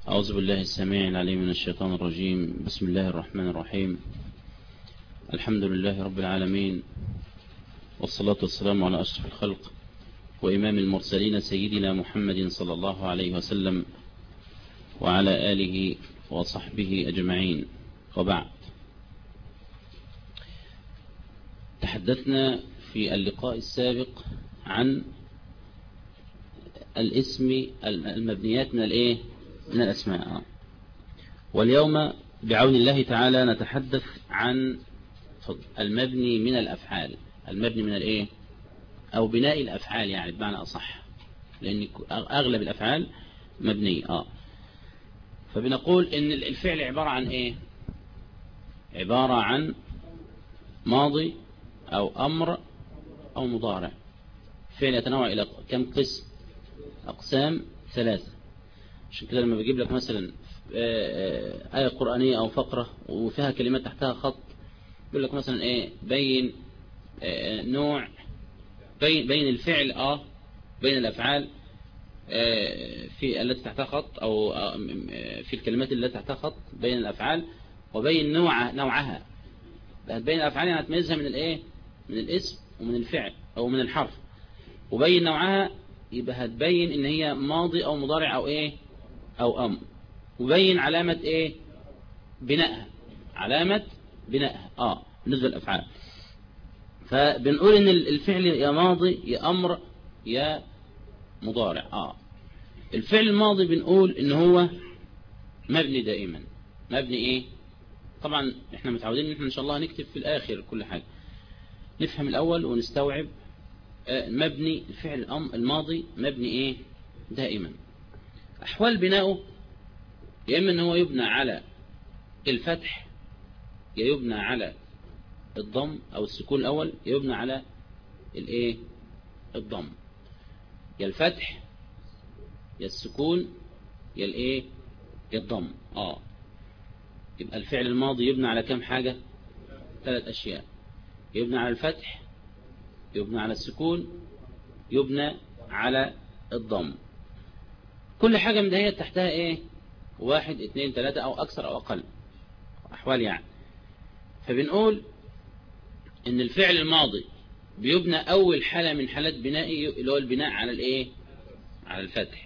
أعوذ بالله السميع العليم من الشيطان الرجيم. بسم الله الرحمن الرحيم. الحمد لله رب العالمين، والصلاة والسلام على أشرف الخلق وإمام المرسلين سيدنا محمد صلى الله عليه وسلم وعلى آله وصحبه أجمعين، وبعد. تحدثنا في اللقاء السابق عن الاسم المبنيات من الأسماء، واليوم بعون الله تعالى نتحدث عن المبني من الأفعال. المبني من أو بناء الأفعال، يعني بمعنى أصح، لأن أغلب الأفعال مبنية. فبنقول إن الفعل عبارة عن عبارة عن ماضي أو أمر أو مضارع. فعل يتنوع إلى كم قسم؟ أقسام ثلاثة. عشان كده لما بجيب لك مثلا آية قرآنية أو فقرة وفيها كلمات تحتها خط، يقول لك مثلا بين نوع، بين الفعل بين الأفعال في التي تحتها خط، أو في الكلمات التي تحتها خط بين الأفعال، وبين نوعها. بين الأفعال يعني هتميزها من من الاسم ومن الفعل أو من الحرف، وبين نوعها يبقى هتبين إن هي ماضي أو مضارع أو أمر، وبين علامة بنائها، علامة بنائها بالنسبة للأفعال. فبنقول إن الفعل يا ماضي يا أمر يا مضارع. الفعل الماضي بنقول إن هو مبني دائما. مبني طبعا احنا متعودين ان احنا ان شاء الله هنكتب في الآخر كل حاجة، نفهم الأول ونستوعب. مبني الفعل الماضي مبني دائما. أحوال بناؤه يا إما ان هو يبنى على الفتح، يا يبنى على الضم أو السكون الأول، يا يبنى على الضم، يا الفتح يا السكون يا يا الضم. يبقى الفعل الماضي يبنى على كم حاجة؟ 3 أشياء: يبنى على الفتح، يبنى على السكون، يبنى على الضم. كل حاجة من دهيت تحتها 1 2 3 أو أكثر أو أقل أحوال يعني. فبنقول إن الفعل الماضي بيبنى أول حالة من حالات بنائه اللي هو البناء على على الفتح.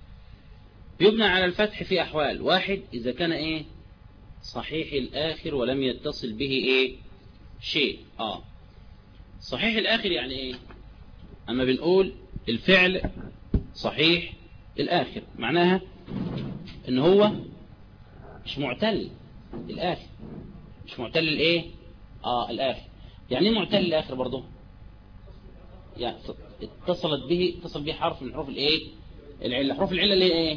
بيبنى على الفتح في أحوال: 1 إذا كان صحيح الآخر ولم يتصل به شيء. صحيح الآخر يعني أما بنقول الفعل صحيح الآخر معناها إن هو مش معتل الآخر، مش معتل الآخر. يعني ايه معتل الآخر برضه؟ يعني اتصل به حرف من حروف العلة. حروف العلة اللي هي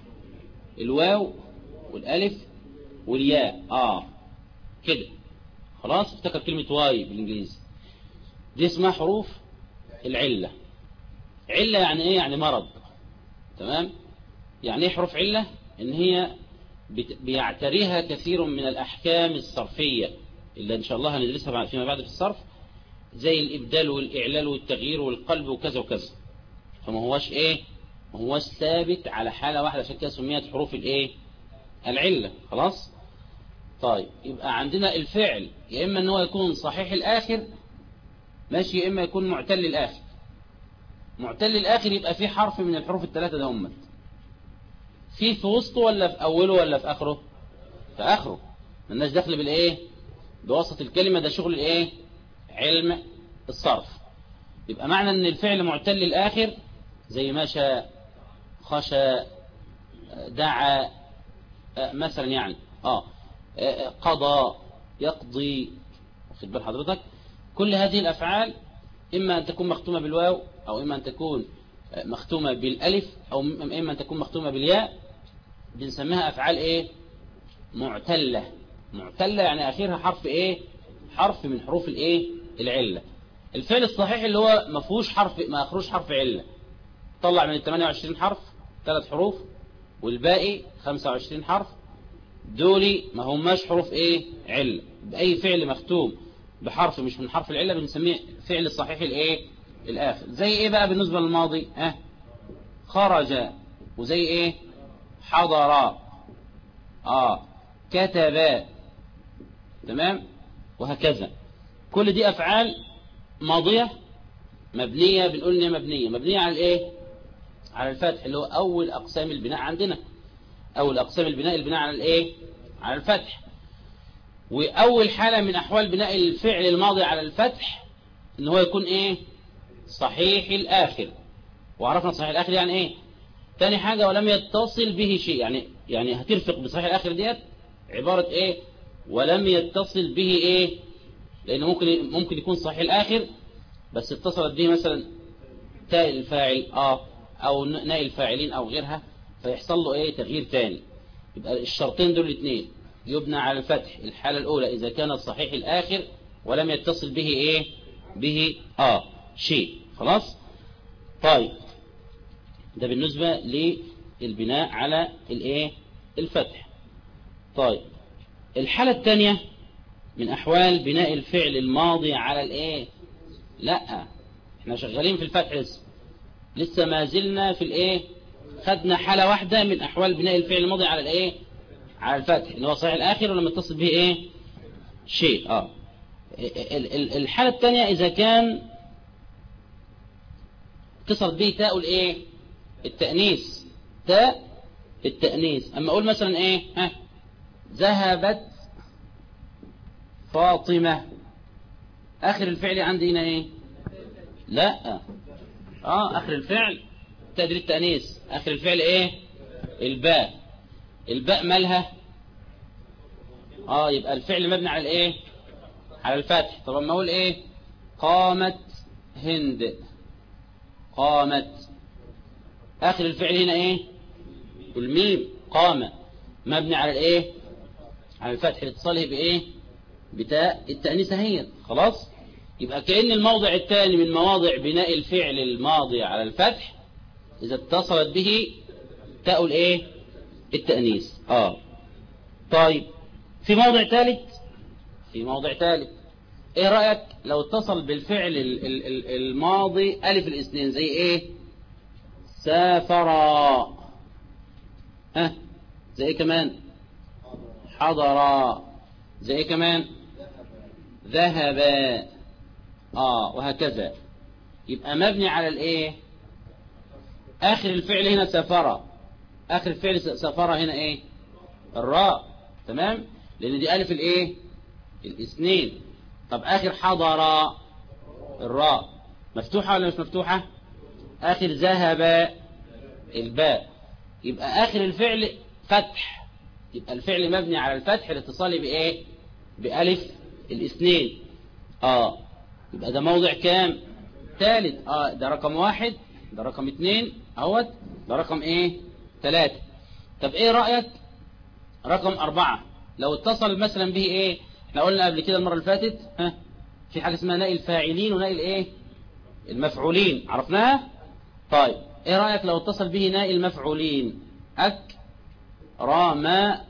الواو والالف والياء. كده خلاص. افتكر كلمة واي بالانجليزي، دي اسمها حروف العلة. علة يعني يعني مرض. تمام. يعني حروف علة؟ ان هي بيعتريها كثير من الأحكام الصرفية اللي إن شاء الله هندرسها فيما بعد في الصرف، زي الإبدال والإعلال والتغيير والقلب وكذا وكذا. فما هوش ما هوش ثابت على حالة واحدة، عشان كده سميت حروف العلة. خلاص. طيب، يبقى عندنا الفعل يا إما ان هو يكون صحيح الآخر، ماشي، يا إما يكون معتل الآخر. معتل الآخر يبقى فيه حرف من الحروف الثلاثة ده همت في وسطه ولا في أوله ولا في آخره؟ في آخره. مالناش دخل بوسط الكلمة، ده شغل علم الصرف. يبقى معنى ان الفعل معتل الآخر زي ما شاء، خشى، دعا مثلا، يعني قضى، يقضي. واخد بال حضرتك؟ كل هذه الأفعال إما أن تكون مختومة بالواو، أو إما أن تكون مختومة بالألف، أو إما أن تكون مختومة بالياء. بنسميها أفعال معتلة. معتلة يعني آخرها حرف حرف من حروف العلة. الفعل الصحيح اللي هو ما فيهوش حرف، ما اخروش حرف علة، طلع من ال 28 حرف 3 حروف، والباقي 25 حرف، دولي ما هماش حروف علة. بأي فعل مختوم بحرف مش من حرف العلة بنسميه فعل الصحيح الآخر. زي بقى بالنسبة للماضي؟ خرج، وزي حضر، كتب، تمام، وهكذا. كل دي أفعال ماضية مبنية، بنقول إن هي مبنية على الإيه؟ على الفتح، اللي هو أول أقسام البناء عندنا. أول أقسام البناء على الإيه؟ على الفتح. وأول حالة من أحوال بناء الفعل الماضي على الفتح إن هو يكون إيه؟ صحيح الآخر. وعرفنا صحيح الآخر يعني إيه؟ تاني حاجة ولم يتصل به شيء، يعني هترفق بصحيح الآخر ديت عبارة إيه؟ ولم يتصل به إيه؟ لأنه ممكن يكون صحيح الآخر بس اتصلت به مثلا تاء الفاعل أو ناء الفاعلين أو غيرها، فيحصل له إيه؟ تغيير تاني. يبقى الشرطين دول الاثنين يبنى على الفتح. الحالة الأولى إذا كان صحيح الآخر ولم يتصل به إيه؟ به شيء. خلاص؟ طيب، ده بالنسبة للبناء على الإيه؟ الفتح. طيب، الحالة الثانية من أحوال بناء الفعل الماضي على الإيه؟ لا، احنا شغالين في الفتح لسه ما زلنا في الإيه؟ خدنا حالة واحدة من أحوال بناء الفعل الماضي على الإيه؟ على الفتح، إن هو صحيح الآخر ولما يتصل به إيه؟ شيء. الحالة الثانية إذا كان اتصل به تاء الإيه؟ التأنيث، تاء التأنيث. أما أقول مثلا إيه؟ ذهبت فاطمة، آخر الفعل عندي هنا إيه؟ لا، آخر الفعل تأدير التأنيث، آخر الفعل إيه؟ الباء مالها؟ يبقى الفعل مبني على الإيه؟ على الفتح. طب أما أقول إيه؟ قامت هند، قامت، آخر الفعل هنا إيه؟ الميم، قام، مبني على الإيه؟ على الفتح لاتصاله بإيه؟ بتاء التأنيث هي. خلاص؟ يبقى كأن الموضع الثاني من مواضع بناء الفعل الماضي على الفتح إذا اتصلت به تاء الإيه؟ التأنيث. طيب، في موضع ثالث، إيه رأيك لو اتصل بالفعل الماضي ألف الاثنين زي إيه؟ سافرا، زي إيه كمان؟ حضرا، زي إيه كمان؟ ذهبا، وهكذا. يبقى مبني على الإيه؟ آخر الفعل هنا سافرا، آخر الفعل سافرا هنا إيه؟ الراء، تمام، لأن دي ألف الإيه؟ الاثنين. طب آخر حضرا الراء مفتوحة ولا مش مفتوحة؟ آخر ذهب الباء. يبقى آخر الفعل فتح، يبقى الفعل مبني على الفتح لاتصاله بإيه؟ بألف الاثنين. يبقى ده موضع كام؟ ثالث. ده رقم 1، ده رقم 2 اهوت، ده رقم ايه؟ 3. طب ايه رأيك رقم 4 لو اتصل مثلا به ايه؟ احنا قلنا قبل كده المرة اللي فاتت في حاجة اسمها ناء الفاعلين وناء الايه؟ المفعولين، عرفناها؟ طيب، ايه رأيك لو اتصل به ناء المفعولين؟ أكرمنا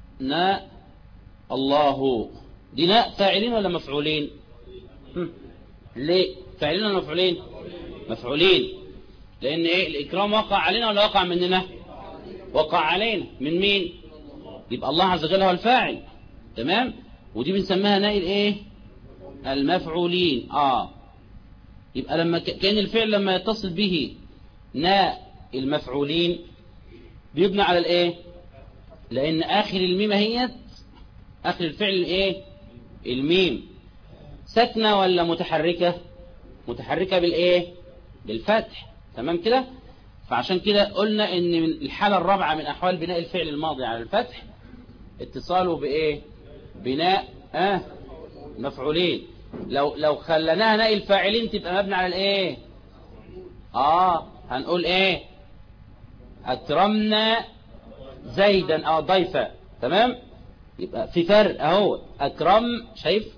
الله، دي ناء فاعلين ولا مفعولين؟ ليه فاعلين ولا مفعولين؟ مفعولين، لأن إيه؟ الإكرام وقع علينا ولا وقع مننا؟ وقع علينا. من مين؟ يبقى الله عز وجل هو الفاعل، تمام، ودي بنسميها ناء الإيه؟ المفعولين. يبقى لما كان الفعل لما يتصل به ناء المفعولين بيبنى على الإيه؟ لأن آخر الميم هي آخر الفعل الإيه؟ الميم، ساكنة ولا متحركة؟ متحركة بالإيه؟ بالفتح، تمام كده. فعشان كده قلنا ان من الحالة الرابعة من احوال بناء الفعل الماضي على الفتح اتصاله بايه؟ بناء مفعولين. لو خلناها ناء الفاعلين تبقى مبني على الايه؟ هنقول ايه؟ اكرمنا زيدا ضيفا، تمام. يبقى في فرق اهو، اكرم، شايف؟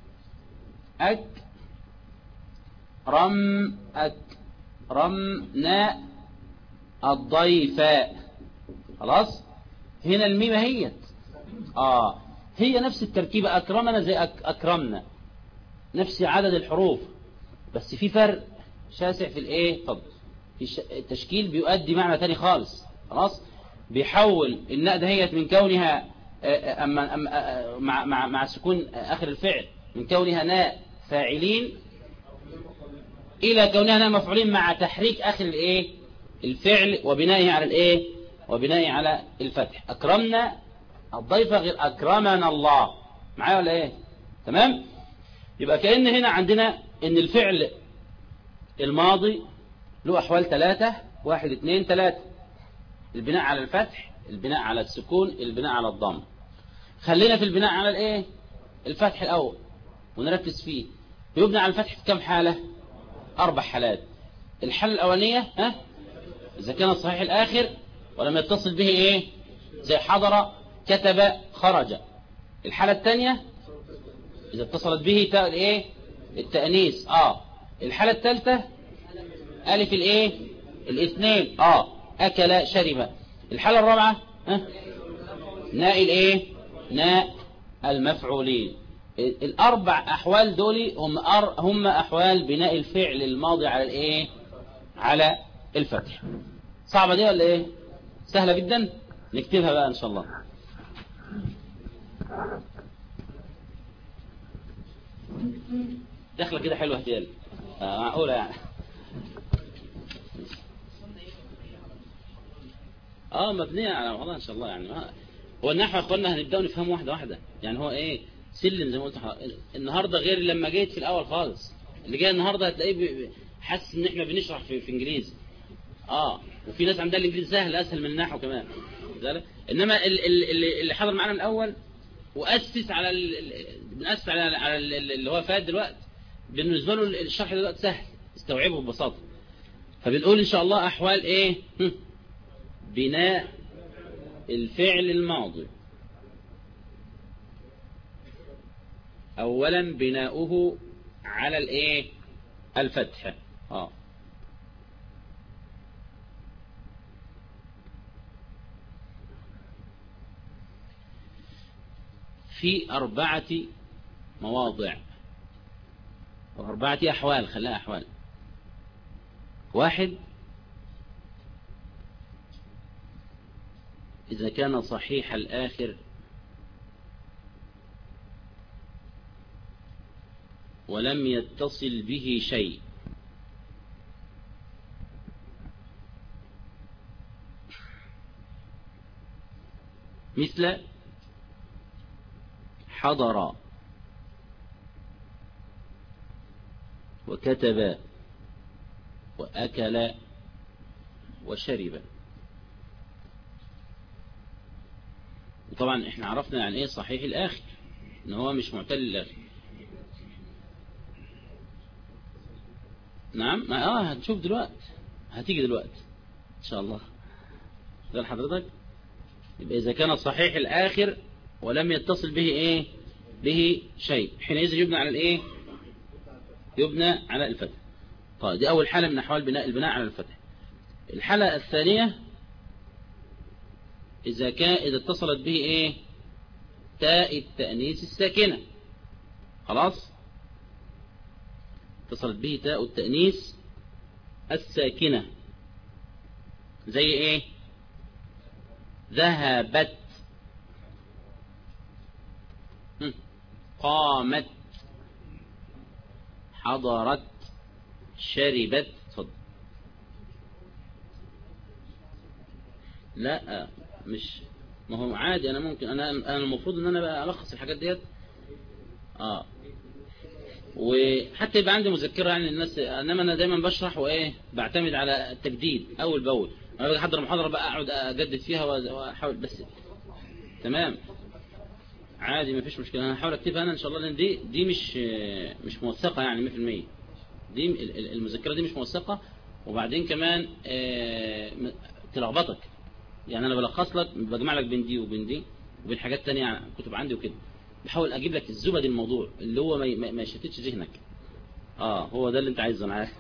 أكرمنا الضيف، خلاص. هنا الميم هي هي نفس التركيبة، أكرمنا زي أكرمنا، نفس عدد الحروف، بس في فرق شاسع في الايه؟ طب التشكيل بيؤدي معنى تاني خالص، خلاص. بيحول الناء دهيت من كونها مع سكون آخر الفعل من كونها ناء فاعلين إلى كونها ناء مفعولين مع تحريك آخر الإيه الفعل وبنائه على الإيه وبنائه على الفتح. أكرمنا الضيف غير أكرمنا الله. معايا ولا إيه؟ تمام. يبقى كأن هنا عندنا إن الفعل الماضي له أحوال 3 1 2 3: البناء على الفتح، البناء على السكون، البناء على الضم. خلينا في البناء على الايه الفتح الاول ونركز فيه. يبنى على الفتح في كم حالة؟ 4 حالات. الحالة الاولانية اذا كان صحيح الاخر ولم يتصل به ايه زي حضر كتب خرج. الحالة الثانية اذا اتصلت به تاء الايه التأنيث. الحالة الثالثة الف الايه الاثنين اكل شرب. الحالة الرابعة ناء الايه ناء المفعولين. ال4 احوال دول هم احوال بناء الفعل الماضي على الايه على الفتح. صعبة دي ولا ايه؟ سهلة جدا. نكتبها بقى ان شاء الله. دخلة كده حلوة هتيال معقولة يعني. مبنية على والله ان شاء الله يعني. هو النحو يا اخوانا هنبدأ نفهمه واحدة واحدة يعني. هو ايه سلم زي ما قلت النهاردة غير لما جيت في الاول خالص. اللي جاي النهاردة هتلاقيه حاسس ان احنا بنشرح في انجليزي. وفي ناس عندها الانجليزي سهل اسهل من النحو كمان. انما اللي حضر معانا من الاول واسس على بنأسس على اللي هو فات دلوقتي بالنسبة له الشرح دلوقتي سهل استوعبه ببساطة. فبنقول ان شاء الله احوال ايه بناء الفعل الماضي. اولا بناؤه على الايه الفتح. في 4 مواضع أو 4 أحوال. خلاها أحوال. 1 إذا كان صحيح الآخر ولم يتصل به شيء. مثل حضر وكتب وأكل وشرب. وطبعا احنا عرفنا يعني ايه صحيح الآخر ان هو مش معتل الآخر. نعم هنشوف دلوقتي. هتيجي دلوقتي ان شاء الله. ده لحضرتك. يبقى إذا كان صحيح الآخر ولم يتصل به ايه به شيء حينئذ يبنى على الايه يبنى على الفتح. طيب دي اول حالة من احوال البناء على الفتح. الحالة الثانية اذا اتصلت به ايه تاء التأنيث الساكنة. خلاص اتصلت به تاء التأنيث الساكنة زي ايه ذهبت قامت حضرت شربت. اتفضل. لا مش ما هو عادي. انا ممكن انا المفروض ان انا بقى الخص الحاجات ديت وحتى يبقى عندي مذكره يعني الناس. انما انا دايما بشرح وايه بعتمد على التجديد اول باول. انا باجي احضر محاضره بقى اقعد اجدد فيها واحاول بس. تمام عادي ما فيش مشكله. انا هحاول اكتبها انا ان شاء الله لان دي مش موثقه يعني 100%. دي المذكره دي مش موثقه. وبعدين كمان تلخبطك يعني. انا بلخص لك بجمع لك بين دي وبين دي وبين حاجات تانية كتب عندي وكده. بحاول اجيب لك الزبد الموضوع اللي هو ما يشتتش ذهنك. هو ده اللي انت عايزه معايا.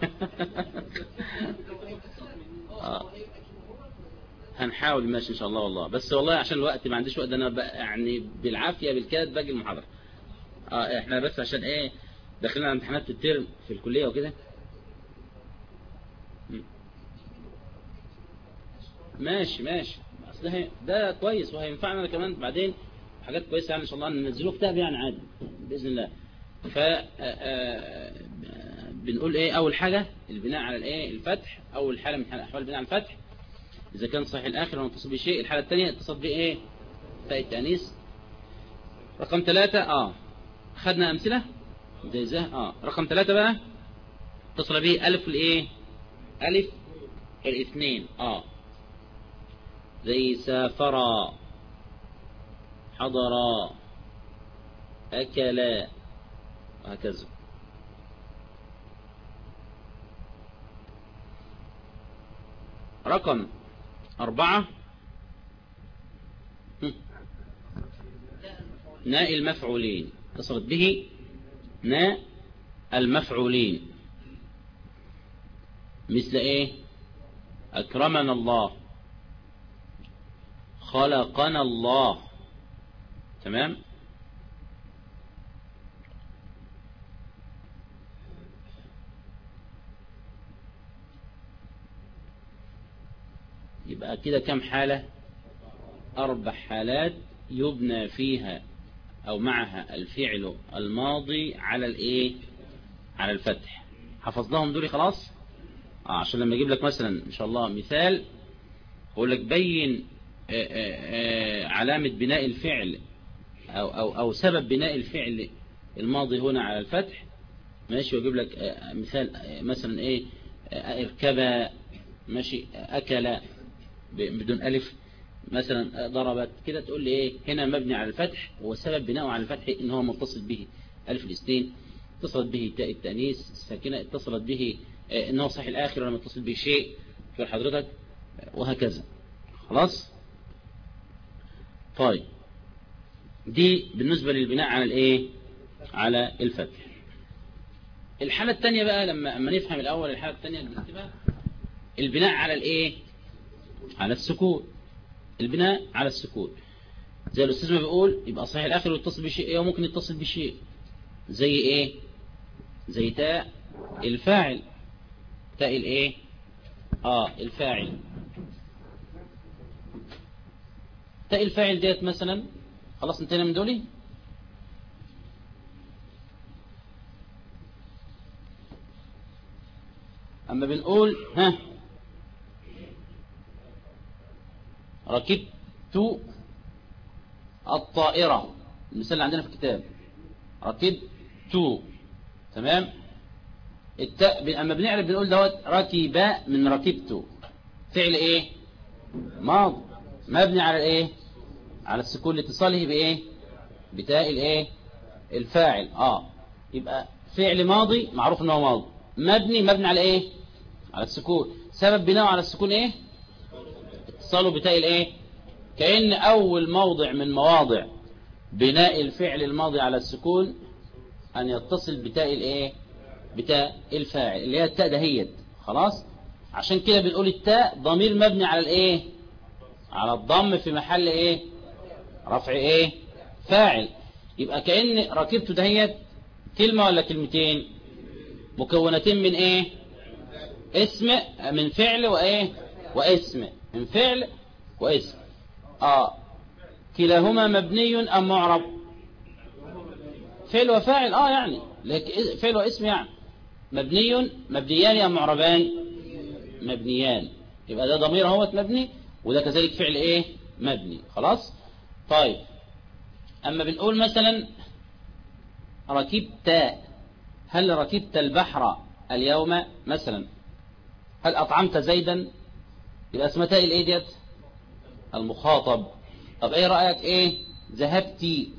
هنحاول ماشي ان شاء الله والله. بس والله عشان الوقت ما عنديش وقت. انا يعني بالعافيه بالكاد باجي المحاضره. احنا بس عشان ايه داخلين على امتحانات الترم في الكليه وكده. ماشي بالعكس ده كويس، وهينفعنا كمان بعدين حاجات كويسة يعني إن شاء الله ننزله كتاب يعني عادي بإذن الله. ف بنقول إيه أول حاجة البناء على الإيه الفتح، أول حالة من أحوال البناء على الفتح إذا كان صحيح الآخر ونتصل بشيء. الحالة الثانية اتصل بإيه تاء التأنيث. رقم 3 خدنا أمثلة زي رقم 3 بقى اتصل به ألف الإيه ألف الاثنين زي سافرا، حضرا، أكلا، وهكذا. رقم 4 ناء المفعولين، اتصلت به ناء المفعولين مثل ايه أكرمنا الله، خلقنا الله. تمام. يبقى كده كم حالة؟ 4 حالات يبنى فيها أو معها الفعل الماضي على الإيه على الفتح. حفظناهم دول خلاص. عشان لما أجيب لك مثلا إن شاء الله مثال أقول لك بين علامة بناء الفعل أو سبب بناء الفعل الماضي هنا على الفتح، ماشي، وأجيب لك مثال مثلا إيه اركبا، ماشي، أكل بدون ألف، مثلا ضربت كده، تقول لي إيه هنا مبني على الفتح وسبب بناءه على الفتح إن هو متصل به ألف الاثنين، اتصلت به تاء التأنيث الساكنة، اتصلت به إن هو صحيح الآخر ولا متصل به شيء في حضرتك، وهكذا. خلاص. طيب دي بالنسبة للبناء على الإيه على الفتح. الحالة الثانية بقى لما نفهم الأول الحالة الثانية اللي بنكتبها البناء على الإيه على السكون. البناء على السكون زي الأستاذ ما بيقول يبقى صحيح الآخر ويتصل بشيء أو ممكن يتصل بشيء زي إيه زي تاء الفاعل، تاء الإيه الفاعل. تاء الفاعل ديت مثلا خلاص انتهينا من دولي. أما بنقول ركبت الطائرة، المثال اللي عندنا في الكتاب ركبت، تمام. التاء أما بنعرف بنقول دوت ركب من ركبت، فعل ايه ماضي مبني على الايه على السكون لاتصاله بايه بتاء الايه الفاعل. يبقى فعل ماضي معروف ان هو ماضي مبني على ايه على السكون. سبب بناءه على السكون ايه اتصاله بتاء الايه. كأن اول موضع من مواضع بناء الفعل الماضي على السكون ان يتصل بتاء الايه بتاء الفاعل اللي هي التاء دهيت. خلاص. عشان كده بنقول التاء ضمير مبني على الايه على الضم في محل ايه رفع ايه فاعل. يبقى كأن ركبت دهيت كلمة ولا كلمتين مكونتين من ايه اسم من فعل وايه واسم من فعل واسم. كلاهما مبني ام معرب؟ فعل وفاعل يعني فعل واسم يعني مبنيان ام معربان؟ مبنيان. يبقى ده ضمير اهوت مبني وده كذلك فعل ايه مبني. خلاص. طيب اما بنقول مثلا ركبت، هل ركبت البحر اليوم مثلا؟ هل اطعمت زيدا؟ يبقى اسمها تاء الايه ديت المخاطب. طب ايه رايك ايه ذهبتي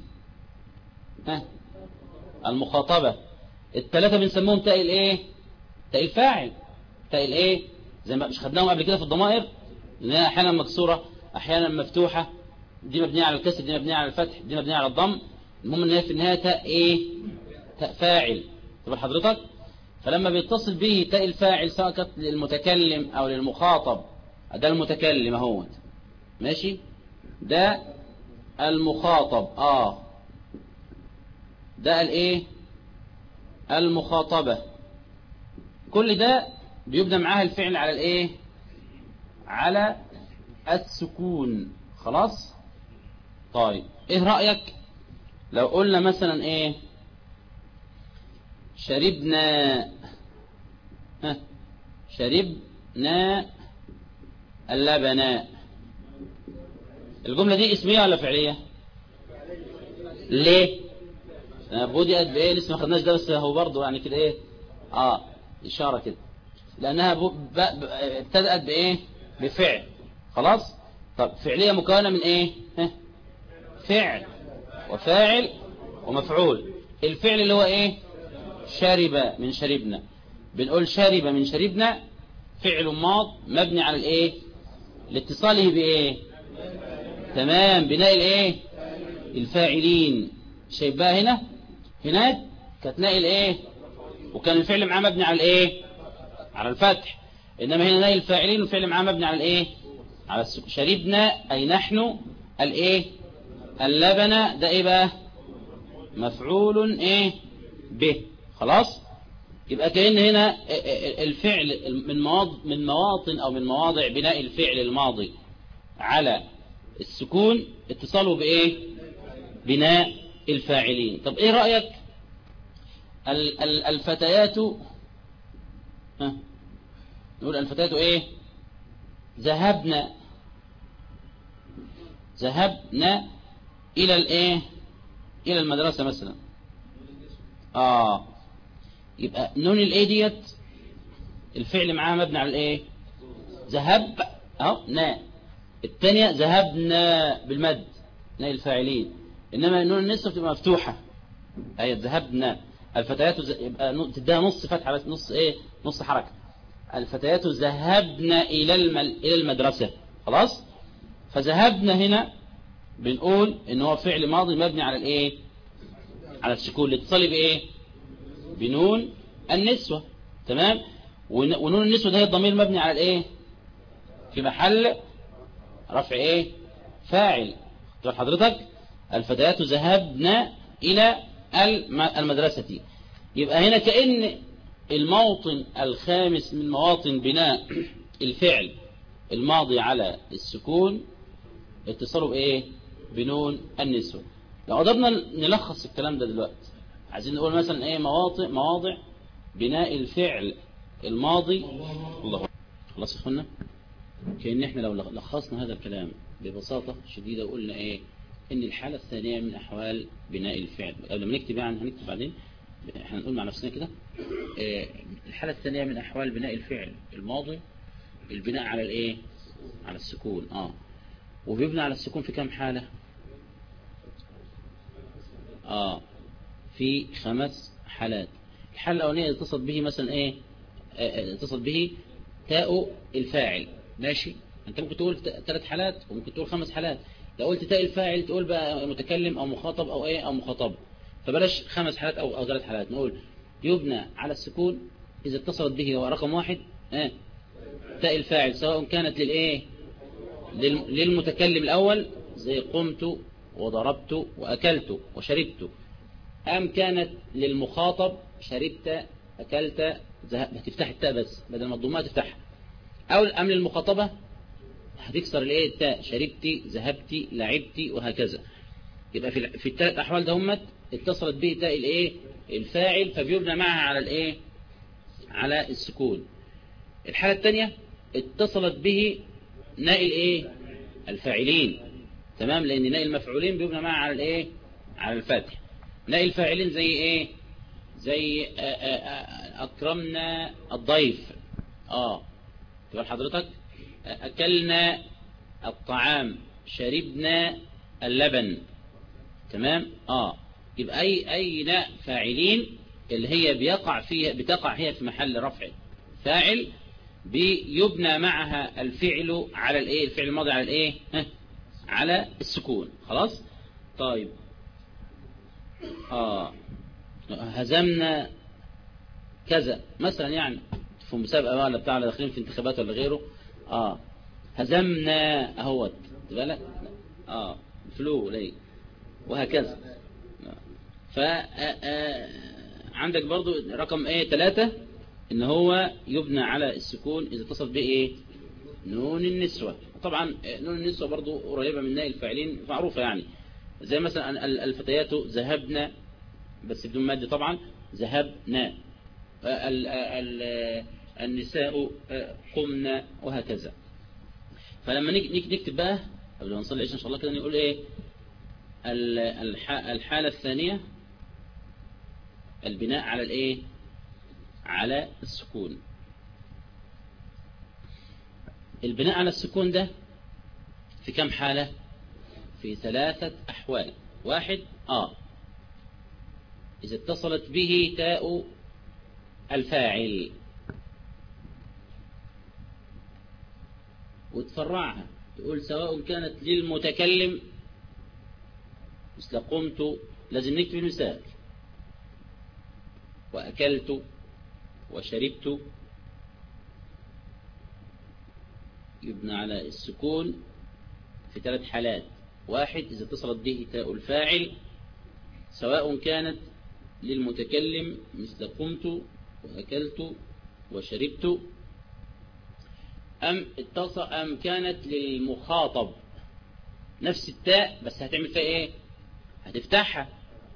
المخاطبه. الثلاثه بنسموهم تاء الايه تاء الفاعل. تاء الايه زي ما مش خدناهم قبل كده في الضمائر لانها احيانا مكسوره احيانا مفتوحه، دي مبنيه على الكسر دي مبنيه على الفتح دي مبنيه على الضم. المهم ان هي في النهايه تاء ايه تاء فاعل. طب حضرتك فلما بيتصل به تاء الفاعل سواء كانت للمتكلم او للمخاطب، ده المتكلم اهوت ماشي، ده المخاطب ده الايه المخاطبه. كل ده بيبنى معاها الفعل على الايه على السكون. خلاص. طيب ايه رأيك لو قلنا مثلا ايه شربنا، شربنا اللبن. الجملة دي اسمية ولا فعلية؟ ليه؟ بدأت بايه؟ لسه ما خدناش ده، بس هو برضه يعني كده ايه اشارة كده، لانها ابتدأت بايه؟ بفعل. خلاص. طب فعلية مكونة من ايه؟ فعل وفاعل ومفعول. الفعل اللي هو ايه؟ شرب من شربنا. بنقول شرب من شربنا فعل ماض مبني على الايه؟ لاتصاله بايه؟ تمام، بناء الايه؟ الفاعلين. شايف بقى هنا؟ هناك كانت ناء الايه؟ وكان الفعل معاه مبني على الايه؟ على الفتح. انما هنا ناء الفاعلين والفعل معاه مبني على الايه؟ على السكون. شربنا اي نحن الايه؟ اللبن. ده ايه بقى؟ مفعول ايه؟ به. خلاص. يبقى كأن هنا الفعل من مواطن او من مواضع بناء الفعل الماضي على السكون اتصاله بايه؟ بناء الفاعلين. طب ايه رأيك الفتيات، نقول الفتيات ايه؟ ذهبنا الى الايه؟ الى المدرسة مثلا. يبقى نون الايه ديت الفعل معاها مبني على الايه؟ ذهب نا. الثانية ذهبنا بالمد ناء الفاعلين. انما نون النسوة بتبقى مفتوحة. هي ذهبنا الفتيات يبقى تديها نص فتحة بس، نص ايه؟ نص حركة. الفتيات ذهبنا الى المدرسة. خلاص. فذهبنا هنا بنقول ان هو فعل ماضي مبني على الايه؟ على السكون الاتصالي بايه؟ بنون النسوة. تمام. ونون النسوة ده هي الضمير مبني على الايه؟ في محل رفع ايه؟ فاعل. تقول حضرتك الفتيات ذهبنا الى المدرسة. يبقى هنا كأن الموطن الخامس من مواطن بناء الفعل الماضي على السكون اتصاله بايه؟ بنون النسوة. لو قدرنا نلخص الكلام ده دلوقتي، عايزين نقول مثلا ايه مواضع بناء الفعل الماضي. الله. خلاص يا اخوانا، كأن احنا لو لخصنا هذا الكلام ببساطة شديدة وقلنا ايه؟ ان الحالة الثانية من احوال بناء الفعل، قبل ما نكتب يعني هنكتب بعدين، احنا نقول مع نفسنا كده الحالة الثانية من احوال بناء الفعل الماضي البناء على الايه؟ على السكون. وبيبنى على السكون في كم حالة؟ في 5 حالات. الحالة الأولانية اتصل به مثلا ايه؟ اتصل به تاء الفاعل. ماشي. انت ممكن تقول 3 حالات وممكن تقول 5 حالات. لو قلت تاء الفاعل تقول بقى متكلم او مخاطب او ايه؟ او مخاطب. فبلاش 5 حالات او 3 حالات. نقول يبنى على السكون اذا اتصلت به هو رقم 1 تاء الفاعل، سواء كانت للايه؟ للمتكلم الاول زي قمت وضربت واكلت وشربت، ام كانت للمخاطب شربت اكلت هتفتح التاء بس بدل ما الضمه تفتحها، او ام للمخاطبه هتكسر الايه؟ التاء، شربتي ذهبتي لعبتي وهكذا. يبقى في ال3 احوال ده همت اتصلت به تاء الايه؟ الفاعل، فبيبنى معها على الايه؟ على السكون. الحالة الثانية اتصلت به ناء الايه؟ الفاعلين. تمام، لان ناء المفعولين بيبنى معها على الايه؟ على الفتح. ناء الفاعلين زي ايه؟ زي اكرمنا الضيف. تقول حضرتك اكلنا الطعام، شربنا اللبن. تمام. يبقى اي ناء فاعلين اللي هي بتقع هي في محل رفع فاعل بيبنى معها الفعل على الايه؟ الفعل الماضي على الايه؟ على السكون. خلاص. طيب هزمنا كذا مثلا، يعني في مسابقة ولا بتاع، داخلين في انتخابات ولا غيره. هزمنا اهوت بالك فلو ليه وهكذا. عندك برضو رقم 3 ان هو يبنى على السكون اذا اتصل به ايه؟ نون النسوة. طبعا نون النسوة برضو قريبة من ناء الفاعلين معروفة يعني، زي مثلا الفتيات ذهبنا بس بدون مادة طبعا، ذهبنا، النساء قمنا، وهكذا. فلما نيجي نكتب بقى قبل ما نصلي العشاء ان شاء الله كده نقول ايه الحالة الثانية البناء على الايه على السكون. البناء على السكون ده في كم حالة؟ في 3 أحوال. 1 إذا اتصلت به تاء الفاعل وتفرعها تقول سواء كانت للمتكلم مثل قمت، لازم نكتب المثال، وأكلت وشربت، يبنى على السكون في 3 حالات. 1 إذا اتصلت به تاء الفاعل سواء كانت للمتكلم مثل قمت وأكلت وشربت، أم كانت للمخاطب نفس التاء بس هتعمل فيها ايه؟ هتفتحها.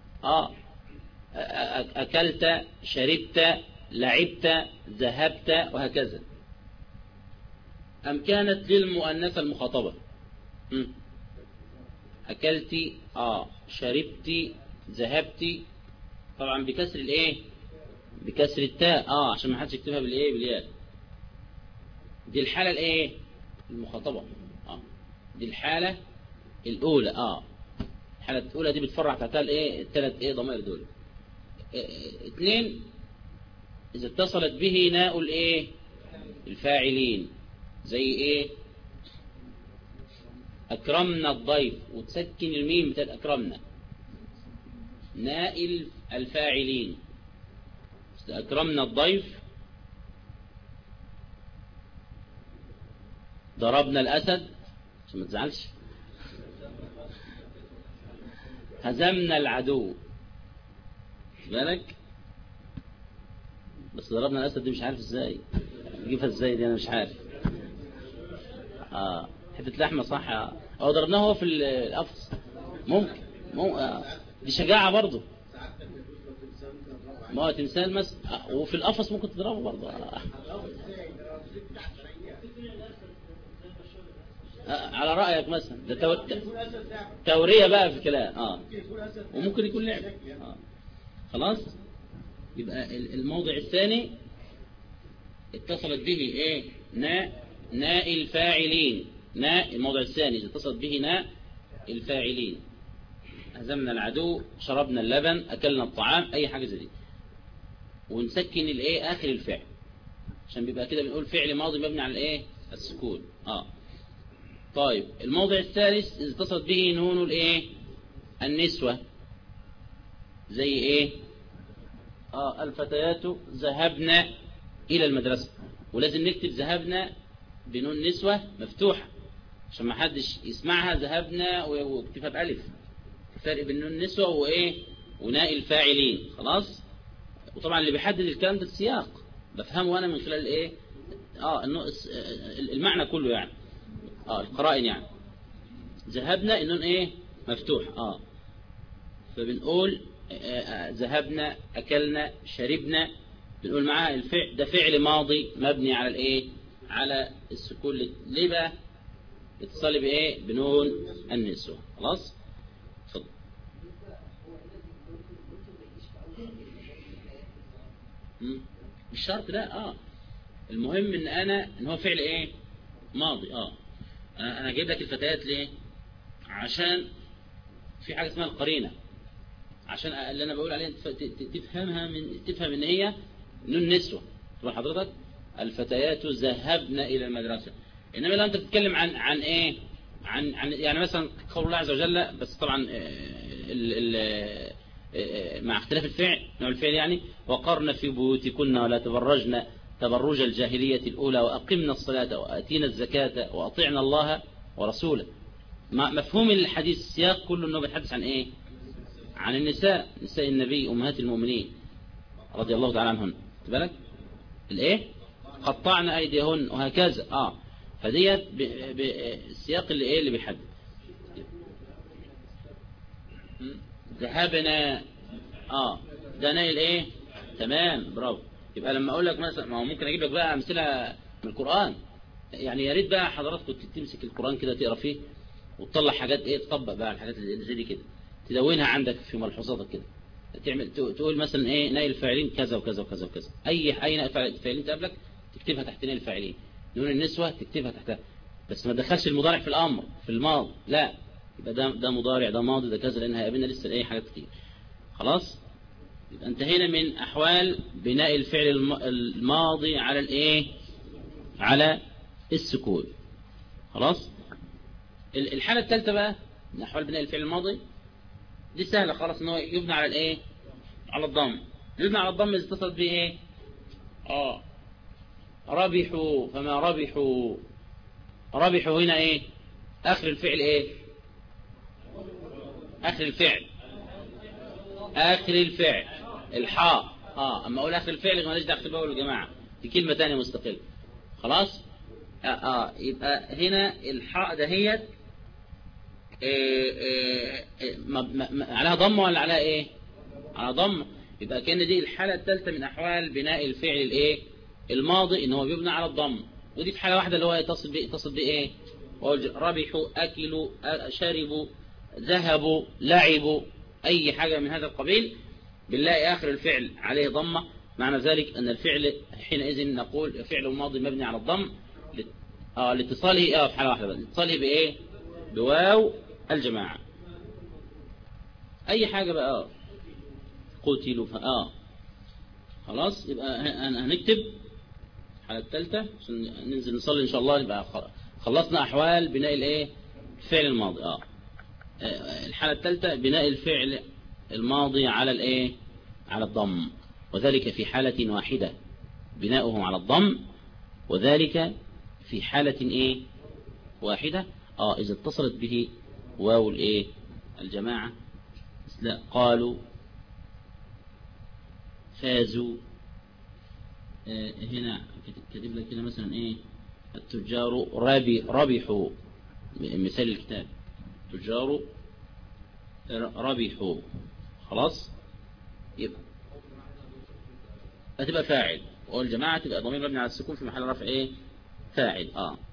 أكلت شربت لعبت ذهبت وهكذا. أم كانت للمؤنثة المخاطبة أكلت شربت ذهبت، طبعا بكسر الايه؟ بكسر التاء عشان ما حدش يكتبها بالايه؟ بالياء. دي الحالة الايه؟ المخاطبة. دي الحالة الأولى. الحالة الأولى دي بتفرع تحتها الايه؟ ال3 ضمائر دول. 2 إذا اتصلت به ناء الايه؟ الفاعلين، زي ايه؟ أكرمنا الضيف، وتسكن الميم بتاع أكرمنا. ناء الفاعلين أكرمنا الضيف، ضربنا الأسد عشان ما تزعلش، هزمنا العدو. بالك بس ضربنا الأسد دي مش عارف ازاي نجيبها ازاي دي، انا مش عارف. حتة لحمة صح. او ضربناه هو في القفص ممكن دي شجاعة برضه. ما هو تمثال مثلا وفي القفص ممكن تضربه برضه. على رأيك مثلا ده تورية بقى في كلام. وممكن يكون لعب. خلاص. يبقى الموضع الثاني اتصلت به ايه؟ ناء الفاعلين. ناء الموضع الثاني إذا اتصلت به ناء الفاعلين، هزمنا العدو، شربنا اللبن، أكلنا الطعام، أي حاجة زي دي. ونسكن الايه؟ آخر الفعل، عشان بيبقى كده بنقول فعل ماضي مبني على الايه؟ السكون. طيب الموضع الثالث إذا اتصلت به نون الايه؟ النسوة، زي ايه؟ الفتيات ذهبنا إلى المدرسة، ولازم نكتب ذهبنا بنون نسوة مفتوحة عشان ما حدش يسمعها ذهبنا واكتفها بألف. فرق بين نون نسوة وايه؟ وناء الفاعلين. خلاص. وطبعا اللي بيحدد الكلام ده السياق، بفهمه انا من خلال ايه؟ المعنى كله يعني، القرائن يعني. ذهبنا النون ايه؟ مفتوح. فبنقول ذهبنا، أكلنا، شربنا، بنقول معاه الفعل ده فعل ماضي مبني على الايه؟ على السكون. ليه بقى؟ اتصال بايه؟ بنون النسوة. خلاص. اتفضل. مش شرط لا. المهم ان هو فعل ايه؟ ماضي. انا جايب لك الفتيات ليه؟ عشان في حاجه اسمها القرينه، عشان اللي انا بقول عليها تفهم ان هي نون نسوة. طبعا حضرتك الفتيات ذهبن الى المدرسة. انما لو انت بتتكلم عن ايه؟ عن يعني مثلا قول الله عز وجل، بس طبعا مع اختلاف الفعل، نوع الفعل يعني، وقرن في بيوتكن ولا تبرجن تبرج الجاهلية الأولى وأقمنا الصلاة وآتينا الزكاة وأطعنا الله ورسوله. مفهوم الحديث السياق كله انه بيتحدث عن ايه؟ عن النساء، نساء النبي أمهات المؤمنين رضي الله تعالى عنهن. بالك الايه؟ قطعنا أيديهن وهكذا. فديت بالسياق اللي ايه اللي بيحدد. ذهبنا ده نايل ايه. تمام برافو. يبقى لما اقول لك مثلا، ما هو ممكن اجيب لك بقى امثله من القران، يعني يا ريت بقى حضراتكم تمسك القران كده تقرا فيه وتطلع حاجات ايه، تطبق بقى الحاجات اللي زي دي كده، تدونها عندك في ملحوظاتك كده، تعمل تقول مثلا ايه نايل الفاعلين كذا وكذا وكذا وكذا، اي نايل فاعلين تقابلك تكتبها تحت نايل الفاعلين. نون النسوه تكتبها تحتها، بس ما تدخلش المضارع في الامر في الماضي، لا، يبقى ده مضارع ده ماضي ده كذا، لان هيقابلنا لسه ايه حاجات كتير. خلاص، يبقى انتهينا من احوال بناء الفعل الماضي على الايه، على السكون. خلاص، الحالة الثالثة بقى من احوال بناء الفعل الماضي دي سهلة خلاص، ان هو يبنى على الايه، على الضم. يبنى على الضم اذا اتصلت به ايه، ربحوا. فما ربحوا، ربحوا هنا ايه، اخر الفعل ايه، اخر الفعل، اخر الفعل الحاء. اما اقول اخر الفعل ماليش دخل بقى يا جماعه، دي كلمه ثانيه مستقله. خلاص، يبقى هنا الحاء دهيت عليها ضمه ولا عليها ايه، على ضمه. يبقى كان دي الحاله الثالثه من احوال بناء الفعل الايه الماضي، ان هو بيبنى على الضم. ودي في حاله واحده اللي هو يتصل بايه، ربحوا، اكلوا، شربوا، ذهبوا، لعبوا، اي حاجه من هذا القبيل بنلاقي اخر الفعل عليه ضمه. معنى ذلك ان الفعل حينئذ نقول فعل ماضي مبني على الضم لاتصاله في حاله واحده، لاتصاله بايه، بواو الجماعه. اي حاجه بقى قتلوا خلاص. يبقى هنكتب الحاله الثالثه عشان ننزل نصلي ان شاء الله، يبقى خلصنا احوال بناء الايه الفعل الماضي. الحاله الثالثه بناء الفعل الماضي على الايه، على الضم، وذلك في حالة واحدة بناؤه على الضم، وذلك في حالة ايه واحدة اذا اتصلت به واو الايه الجماعة، لا قالوا، فازوا. هنا كاتب لك هنا مثلا ايه، التجار ربحوا، مثال الكتاب التجار ربحوا. خلاص، يبقى هتبقى فاعل، والجماعة تبقى ضمير مبني على السكون في محل رفع ايه، فاعل.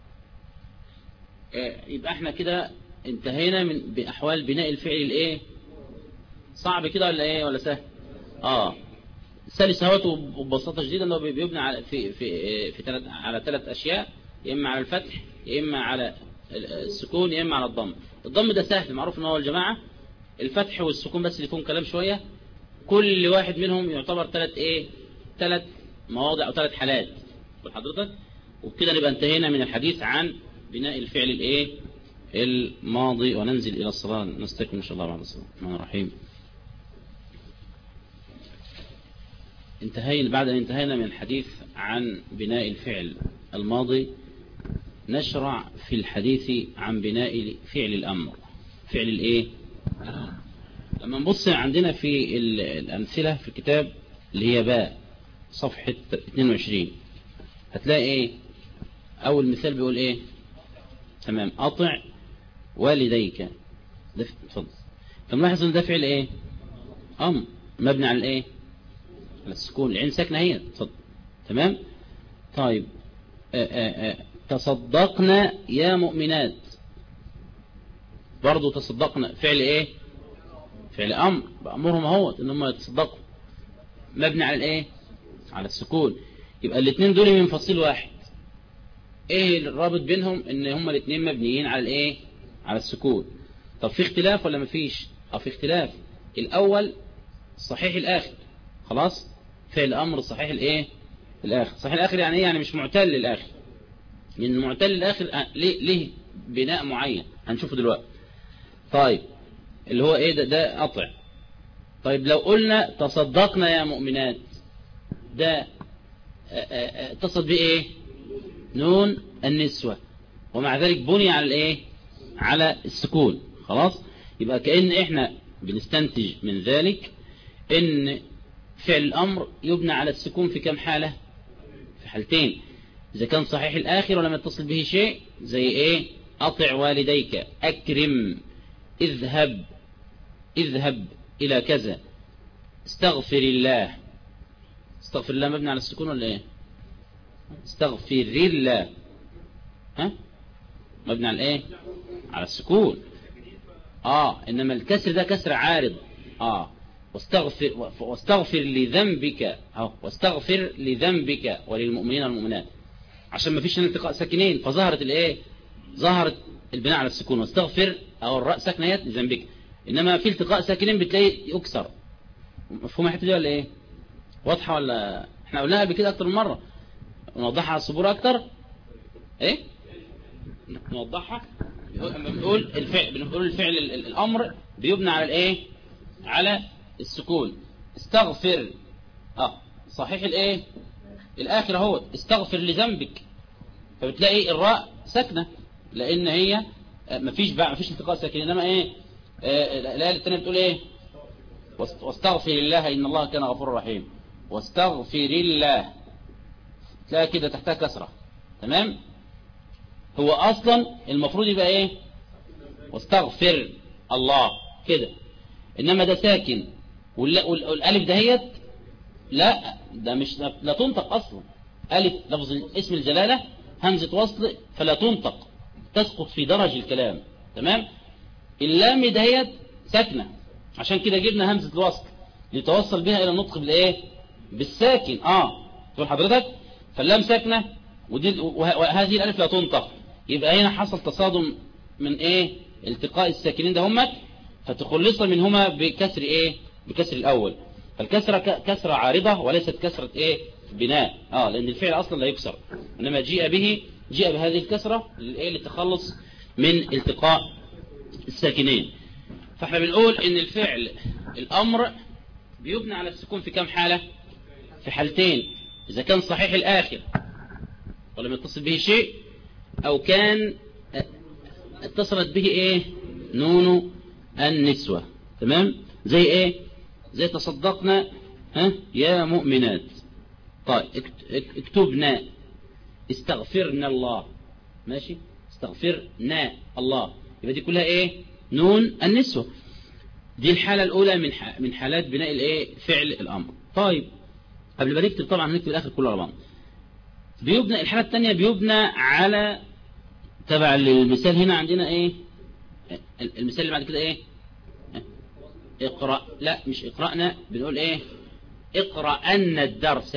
يبقى احنا كده انتهينا من بأحوال بناء الفعل الايه. صعب كده ولا ايه ولا سهل؟ سلس هوته ببساطة شديدة، انه بيبنى على على ثلاث اشياء، يا اما على الفتح، يا اما على السكون، يا اما على الضم. الضم ده سهل، معروف ان هو الجماعة. الفتح والسكون بس اللي فيهم كلام شوية، كل واحد منهم يعتبر ثلاث مواضع او ثلاث حالات لحضرتك. وبكده نبقى انتهينا من الحديث عن بناء الفعل الايه الماضي، وننزل الى الصلاة نستكمل ان شاء الله بعد الصلاة. الرحمن الرحيم. بعد ان انتهينا من الحديث عن بناء الفعل الماضي، نشرع في الحديث عن بناء فعل الامر، فعل الايه. لما نبص عندنا في الامثله في الكتاب اللي هي باء صفحه 22، هتلاقي ايه اول مثال بيقول ايه، تمام، اطع والديك. ده اتفضل. فملاحظ ان ده فعل ايه، مبني على الايه، على السكون، العين ساكنه هي. اتفضل. تمام. طيب تصدقنا يا مؤمنات، برضو تصدقنا فعل ايه، فعل امر، بأمرهم اهو ان هم يتصدقوا، مبني على الايه، على السكون. يبقى الاثنين دول من فصيل واحد. ايه الرابط بينهم؟ ان هم الاثنين مبنيين على الايه، على السكون. طب في اختلاف ولا مفيش؟ في اختلاف. الاول صحيح الاخر، خلاص، فعل امر صحيح الايه الاخر. صحيح الاخر يعني ايه؟ يعني مش معتل الاخر، لان معتل الاخر ليه بناء معين هنشوفه دلوقتي. طيب اللي هو ايه ده اطع. طيب لو قلنا تصدقنا يا مؤمنات، ده اتصل بايه، نون النسوة، ومع ذلك بني على الايه، على السكون. خلاص، يبقى كأن احنا بنستنتج من ذلك ان فعل الامر يبنى على السكون في كم حالة، في حالتين. إذا كان صحيح الآخر ولم يتصل به شيء، زي إيه؟ أطع والديك، أكرم، اذهب، اذهب إلى كذا، استغفر الله. استغفر الله مبني على السكون ولا إيه؟ استغفر الله، ها؟ مبني على إيه؟ على السكون. إنما الكسر ده كسر عارض. واستغفر لذنبك، واستغفر لذنبك وللمؤمنين والمؤمنات، عشان ما فيش التقاء ساكنين، فظهرت الايه؟ ظهرت البناء على السكون، واستغفر او الراء ساكنه لذنبك. انما في التقاء ساكنين بتلاقي يكسر. مفهوم الحته دي ولا ايه؟ واضحه ولا احنا قلناها قبل كده اكتر من مره؟ نوضحها على السبوره اكتر. ايه نوضحها؟ بنقول الفعل الامر بيبنى على الايه؟ على السكون. استغفر، صحيح الايه؟ الاخر اهو، استغفر لذنبك، فبتلاقي الراء ساكنه لان هي مفيش التقاء ساكن. انما ايه؟ الايه الثانيه بتقول ايه؟ واستغفر الله ان الله كان غفورا رحيم. واستغفر الله، تلاقي كده تحتها كسره. تمام؟ هو اصلا المفروض يبقى ايه؟ واستغفر الله كده، انما ده ساكن، والالف دهيت لا، ده مش لا تنطق اصلا. الف لفظ اسم الجلاله همزه وصل فلا تنطق، تسقط في درج الكلام. تمام؟ اللام دهيت ساكنه، عشان كده جبنا همزه الوصل لتوصل بها الى النطق بالايه؟ بالساكن. تقول حضرتك فاللام ساكنه وهذه الالف لا تنطق، يبقى هنا حصل تصادم من ايه؟ التقاء الساكنين ده همت، فتخلص منهما بكسر ايه؟ بكسر الاول. فالكسرة كسرة عارضة وليست كسرة ايه؟ بناء. لان الفعل اصلا لا يكسر، انما جيء بهذه الكسرة للتخلص من التقاء الساكنين. فاحنا بنقول ان الفعل الامر بيبنى على السكون في كم حالة؟ في حالتين: اذا كان صحيح الاخر ولم يتصل به شيء، او كان اتصلت به ايه؟ نون النسوة. تمام؟ زي ايه؟ زي تصدقنا يا مؤمنات. طيب اكتبنا، استغفرنا الله. ماشي؟ استغفرنا الله، يبقى دي كلها ايه؟ نون النسوة. دي الحالة الاولى من حالات بناء الايه؟ فعل الامر. طيب قبل ما نكتب طبعا نكتب الاخر كله على بعض. بيبنى الحالة الثانية بيبنى على تبع المثال. هنا عندنا ايه؟ المثال اللي بعد كده ايه؟ اقرأ، لا مش اقرأنا، بنقول ايه؟ اقرأن الدرس.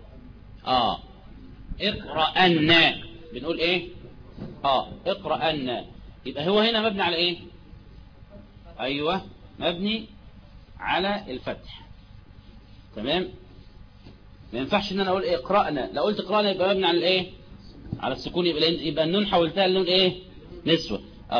اقرأن، بنقول ايه؟ اقرأن. يبقى هو هنا مبني على ايه؟ ايوه مبني على الفتح. تمام؟ ما ينفعش ان انا اقول اقرأنا، لو قلت اقرأنا يبقى مبني على الايه؟ على السكون، يبقى النون حولتها لنون ايه؟ نسوة.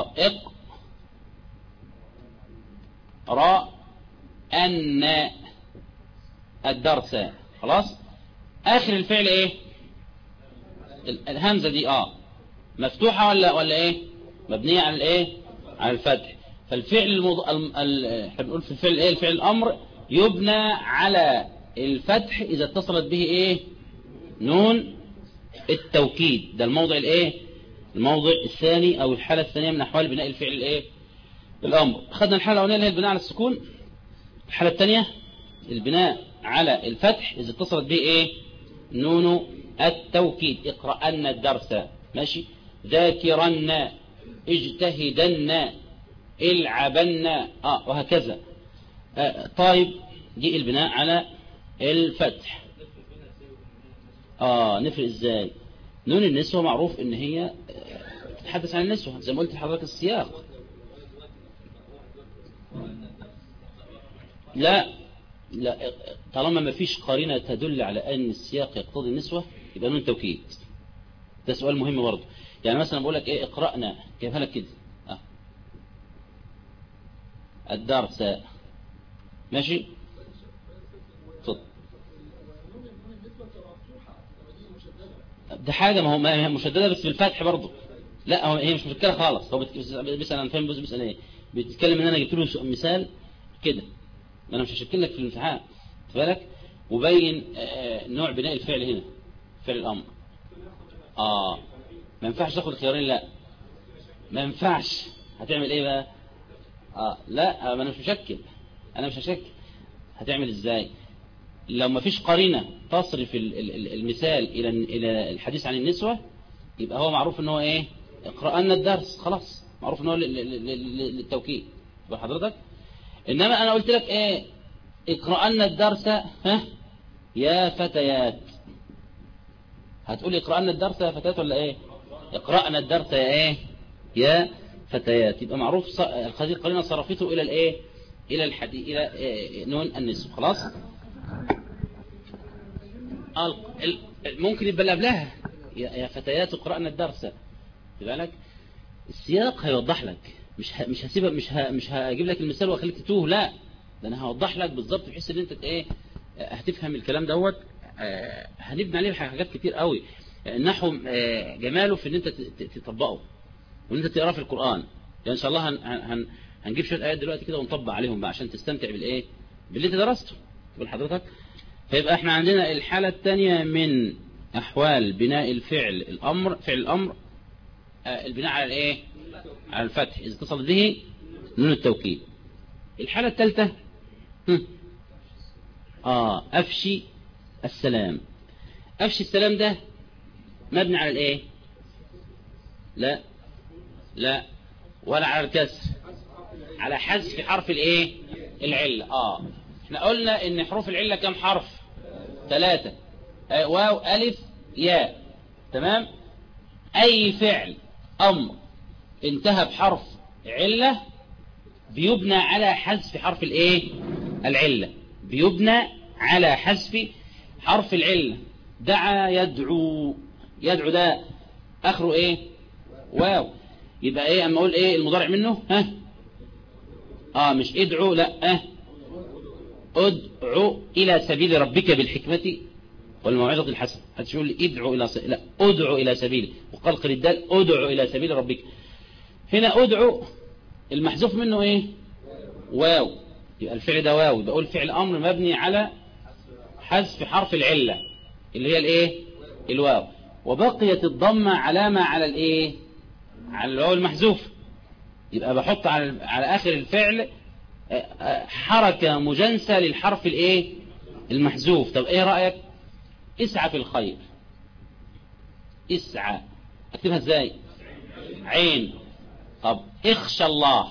اقرأن الدرس. خلاص؟ اخر الفعل ايه؟ الهمزة دي مفتوحة ولا ايه؟ مبنية على الايه؟ على الفتح. فالفعل احنا بنقول في الفعل ايه؟ الفعل الامر يبنى على الفتح اذا اتصلت به ايه؟ نون التوكيد. ده الموضع الايه؟ الموضع الثاني او الحالة الثانية من احوال بناء الفعل الايه؟ الامر. اخذنا الحالة الاولانية اللي هي البناء على السكون. الحالة الثانية البناء على الفتح اذا اتصلت به ايه؟ نون التوكيد. اقرأن الدرس. ماشي؟ ذاكرن، اجتهدن، العبن، وهكذا. طيب دي البناء على الفتح. نفرق ازاي؟ نون النسوة معروف ان هي تتحدث عن النسوة، زي ما قلت لحضرتك السياق. لا طالما ما فيش قرينة تدل على ان السياق يقتضي النسوة يبقى نون توكيد. ده سؤال مهم برضه. يعني مثلا بقول لك ايه؟ اقرأنا، كيف لك كده؟ الدرس. ماشي؟ اتفضل. ده حاجة، ما هي مشددة بس بالفتح برضه. لا هي مش مشكلة خالص. هو بيسأل انا فاهم، بيسأل ايه؟ بيتكلم ان انا جبت له مثال كده، انا مش هشكل لك في الامتحان بالك، وبين نوع بناء الفعل هنا، فعل الامر. ما ينفعش تاخد الخيارين، لا ما ينفعش. هتعمل ايه بقى؟ لا، ما انا مش هشكل. هتعمل ازاي؟ لو ما فيش قرينة تصرف المثال الى الحديث عن النسوة، يبقى هو معروف ان هو ايه؟ اقرأ لنا الدرس، خلاص معروف ان هو للتوكيد بحضرتك. انما انا قلت لك ايه؟ اقرأ لنا الدرس يا فتيات. هتقول اقرأ لنا الدرس يا فتيات ولا ايه؟ اقرأنا الدرس يا ايه؟ يا فتيات. يبقى معروف هذه القرينة صرفته الى الايه؟ الى الحديث، الى نون النسوة. خلاص. ممكن يبقى قبلها يا فتيات اقرأنا الدرس. بالك السياق هيوضح لك، مش هسيبك، مش هجيب لك المثال واخليك تتوه، لا ده انا هوضح لك بالظبط بحيث ان انت ايه هتفهم الكلام دوت. هنبني عليه حاجات كتير قوي. النحو جماله في ان انت تطبقه وان انت تقراه في القرآن. يعني ان شاء الله هنجيب شويه ايات دلوقتي كده ونطبق عليهم بقى عشان تستمتع بالايه، باللي انت درسته تقول حضرتك. فيبقى احنا عندنا الحالة الثانية من احوال بناء الفعل الامر، فعل الامر البناء على الايه؟ على الفتح اذا اتصل به نون التوكيد. الحالة الثالثة افشي السلام. افشي السلام ده مبني على الايه؟ لا ولا على الكسر، على حذف حرف الايه؟ العلة. احنا قلنا ان حروف العلة كم حرف؟ 3، واو الف ياء. تمام. اي فعل امر انتهى بحرف علة بيبنى على حذف حرف الايه؟ العلة. بيبنى على حذف حرف العلة. دعا يدعو، يدعو ده اخره ايه؟ واو. يبقى ايه اما اقول ايه المضارع منه؟ مش ادعو، لا ادعو الى سبيل ربك بالحكمة والموعظة الحسنة. هتقول لي ادعو الى لا، ادعو الى سبيل، وقلقل الدال ادعو الى سبيل ربك. هنا ادعو المحذوف منه ايه؟ واو. يبقى الفعل ده واو، يبقى اقول فعل امر مبني على حذف حرف العلة اللي هي الايه؟ الواو. وبقيت الضمة علامة على الايه؟ على الواو المحذوف. يبقى بحط على اخر الفعل حركة مجنسة للحرف الايه؟ المحذوف. طب ايه رأيك؟ اسعى في الخير. اسعى اكتبها ازاي؟ عين. طب اخشى الله.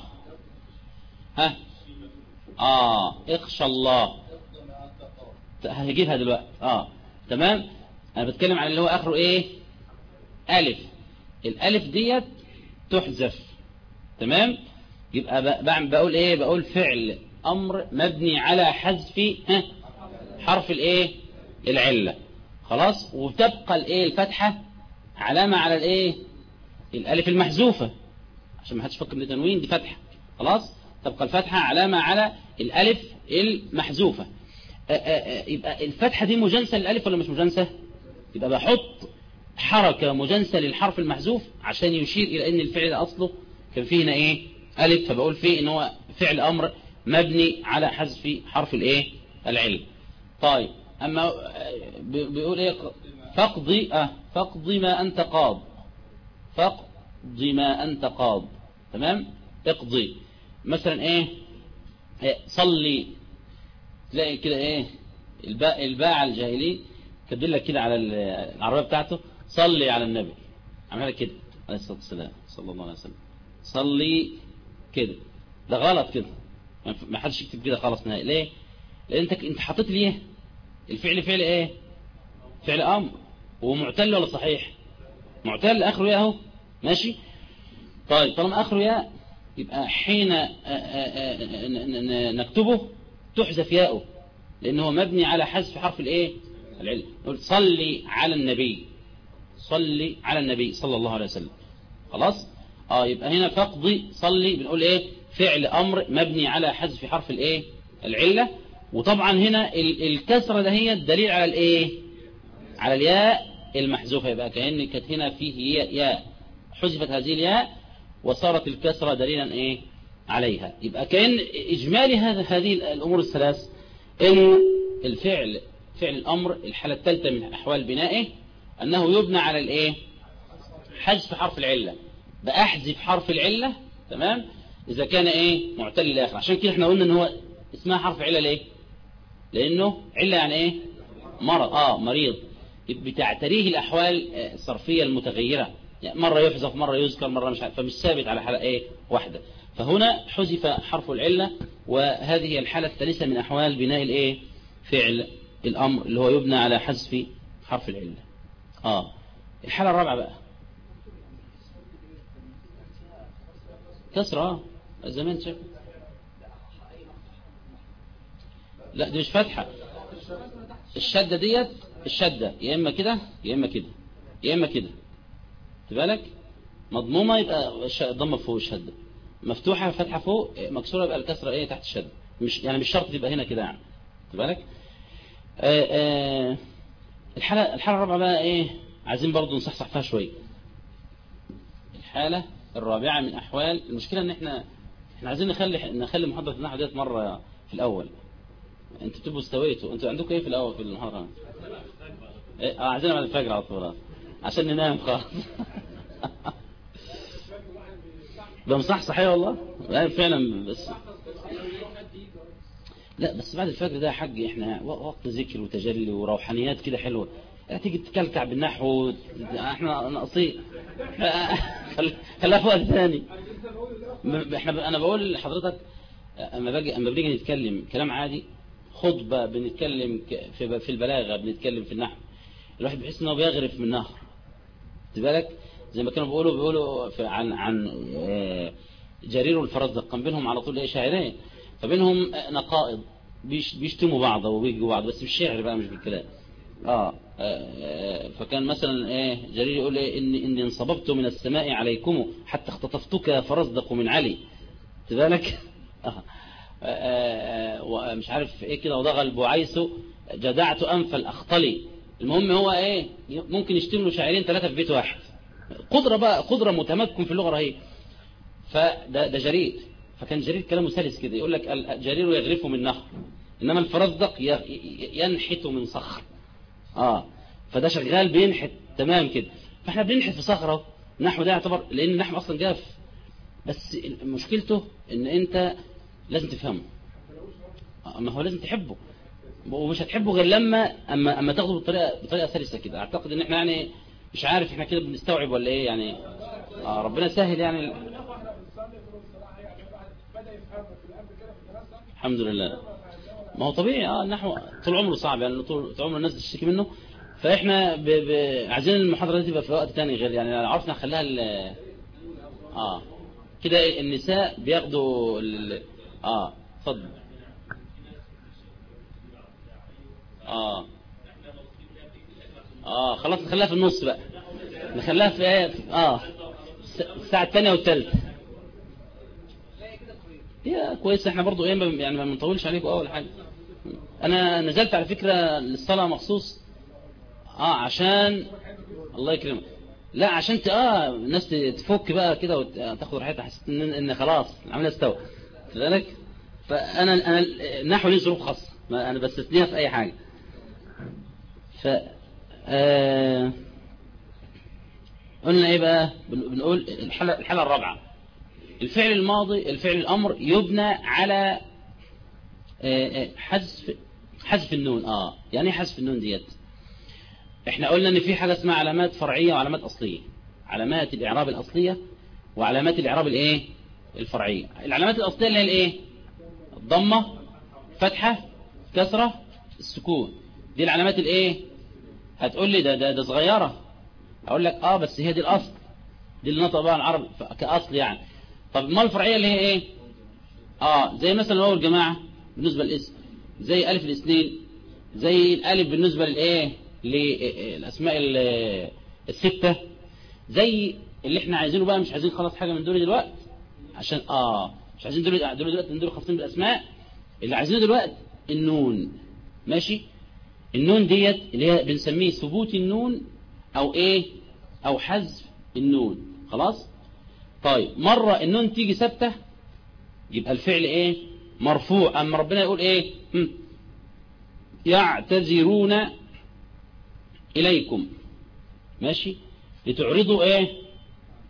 اخشى الله. هجيبها دلوقتي. تمام. انا بتكلم عن اللي هو اخره ايه؟ الف. الالف ديت تحذف. تمام. يبقى بقول ايه؟ بقول فعل امر مبني على حذف حرف الايه؟ العلة. خلاص. وتبقى الايه؟ الفتحة علامة على الايه؟ الالف المحذوفة عشان ما حدش يفكر ان تنوين دي فتحة. خلاص. تبقى الفتحة علامة على الالف المحذوفة. يبقى الفتحة دي مجنسة للالف ولا مش مجنسة؟ يبقى بحط حركة مجنسة للحرف المحذوف عشان يشير الى ان الفعل اصله كان فيه هنا ايه؟ الف. فبقول فيه ان هو فعل امر مبني على حذف حرف الايه؟ العلة. طيب اما بيقول ايه؟ فاقضي ما انت قاض. فاقضي ما انت قاض. تمام. اقضي مثلا ايه؟ صلي. تلاقي كده ايه؟ الباء على الجاهلي كاتب لك كده على العربية بتاعته صلي على النبي. عملها كده عليه الصلاة والسلام صلى الله عليه وسلم. صلي كده. ده غلط كده، ما حدش يكتب كده خالص نهائي. ليه؟ لان انت حطيت لي ايه؟ الفعل فعل ايه؟ فعل امر. ومعتل ولا صحيح؟ معتل. اخره ياء اهو. ماشي. طيب طالما اخره ياء يبقى حين نكتبه تحذف ياءه لانه مبني على حذف حرف الايه؟ العلة. نقول صلي على النبي. صلي على النبي صلى الله عليه وسلم. خلاص. يبقى هنا فاقضي صلي بنقول ايه؟ فعل امر مبني على حذف حرف الايه؟ العلة. وطبعا هنا الكسرة ده هي الدليل على الايه؟ على الياء المحذوفة. يبقى كأن كانت هنا فيه ياء حذفت هذه الياء وصارت الكسرة دليلا ايه؟ عليها. يبقى كأن اجمالي هذه الامور الثلاث ان الفعل فعل الامر الحالة الثالثة من احوال بنائه انه يبنى على الايه؟ حذف حرف العلة، بأحذف حرف العلة، تمام، إذا كان إيه معتل الآخر. عشان كده احنا قلنا إن هو اسمها حرف علة ليه؟ لأنه علة يعني إيه؟ مرض، مريض، بتعتريه الأحوال الصرفية المتغيرة، يعني مرة يحذف مرة يذكر مرة مش عارف، فمش ثابت على حالة إيه واحدة. فهنا حذف حرف العلة، وهذه هي الحالة الثالثة من أحوال بناء الإيه فعل الأمر اللي هو يبنى على حذف حرف العلة. الحالة الرابعة بقى كسرة، زمان شاف. لا دي مش فتحة، الشدة ديت، الشدة يا إما كده يا إما كده يا إما كده، بالك مضمومة يبقى ضمة فوق الشدة، مفتوحة فتحة فوق، مكسورة يبقى الكسرة إيه تحت الشدة، مش يعني مش شرط تبقى هنا كده يعني، بالك. الحالة الرابعة بقى إيه، عايزين برضو نصحصح فيها شوية. الحالة الرابعة من أحوال، المشكلة إن إحنا عايزين نخلي محاضرة النحو ديت مرة في الأول. أنتوا تبقوا استويتوا، أنتوا عندكم إيه في الأول في المحاضرة؟ عايزينها بعد الفجر على طول عشان ننام خلاص. ده مصحصح ايه والله، فعلا. بس لا بس بعد الفجر ده يا حاج احنا وقت ذكر وتجلي وروحانيات كده حلوه، تيجي تكلكع بالنحو، احنا ناقصين. خليها في وقت ثاني. انا بقول لحضرتك اما بنيجي نتكلم كلام عادي، خطبه بنتكلم في البلاغه، بنتكلم في النحو، الواحد بيحس انه بيغرف من نهر، خد بالك، زي ما كانوا بيقولوا عن جرير الفرزدق، كان بينهم على طول شاعرين، فبينهم نقائض بيشتموا بعض وبيجوا بعض، بس بالشعر بقى مش بالكلام. فكان مثلا جرير يقول إني انصببت من السماء عليكم حتى اختطفتك يا فرزدق من علي، خد بالك. ومش عارف ايه كده، وضغ البعيس جدعت انف الاخطلي. المهم هو ممكن يشتموا شاعرين ثلاثة في بيت واحد، قدرة متمكن في اللغة رهيب. فده جرير، فكان جرير كلامه سلس كده، يقول لك الجرير يغرف من نهر، انما الفرزدق ينحت من صخر. فده شغال بينحت تمام كده، فاحنا بننحت في صخرة. النحو ده يعتبر، لان النحو اصلا جاف، بس مشكلته ان انت لازم تفهمه، ما هو لازم تحبه، ومش هتحبه غير اما تاخده بطريقه سلسه كده. اعتقد ان احنا يعني مش عارف احنا كده بنستوعب ولا ايه يعني. ربنا سهل يعني. الحمد لله. ما هو طبيعي النحو طول عمره صعب يعني، طول عمره الناس تشتكي منه، فاحنا عايزين المحاضره دي تبقى في وقت تاني غير يعني، لو عرفنا نخليها كده النساء بياخدوا اتفضل. خلاص نخليها في النص بقى، نخليها في الساعة الثانية والثالثة. هي كويس، احنا برضو يعني ما بنطولش عليكم اول حاجة. انا نزلت على فكرة للصلاة مخصوص عشان الله يكرمك، لا عشان الناس تفك بقى كده وتاخد راحتها، حسيت ان خلاص العملية استوى لذلك. فانا النحو ليه ظروف خاصة، انا بستثنيها في اي حاجة. ف قلنا ايه بقى، بنقول الحالة الرابعة، الفعل الماضي، الفعل الامر يبنى على حذف النون. يعني ايه حذف النون ديت؟ احنا قلنا ان في حاجة اسمها علامات فرعية وعلامات اصلية، علامات الاعراب الاصلية وعلامات الاعراب الفرعية. العلامات الاصلية اللي هي الضمة، فتحة، كسرة، السكون، دي العلامات هتقول لي ده صغيرة، اقول لك بس هي دي الاصل، دي اللي نطق بها العرب كاصل يعني. طب ما الفرعيه اللي هي زي مثلا واو الجماعه بالنسبه للاسم، زي الف الاثنين، زي الالف بالنسبه للاسماء السته، زي اللي احنا عايزينه بقى، مش عايزين خلاص حاجه من دول دلوقتي، عشان مش عايزين دول خاصين بالاسماء، اللي عايزينه دلوقتي النون. ماشي، النون ديت اللي هي بنسميه ثبوت النون او حذف النون. خلاص، طيب مرة النون تيجي ثابته يبقى الفعل مرفوع، اما ربنا يقول يعتذرون اليكم، ماشي، لتعرضوا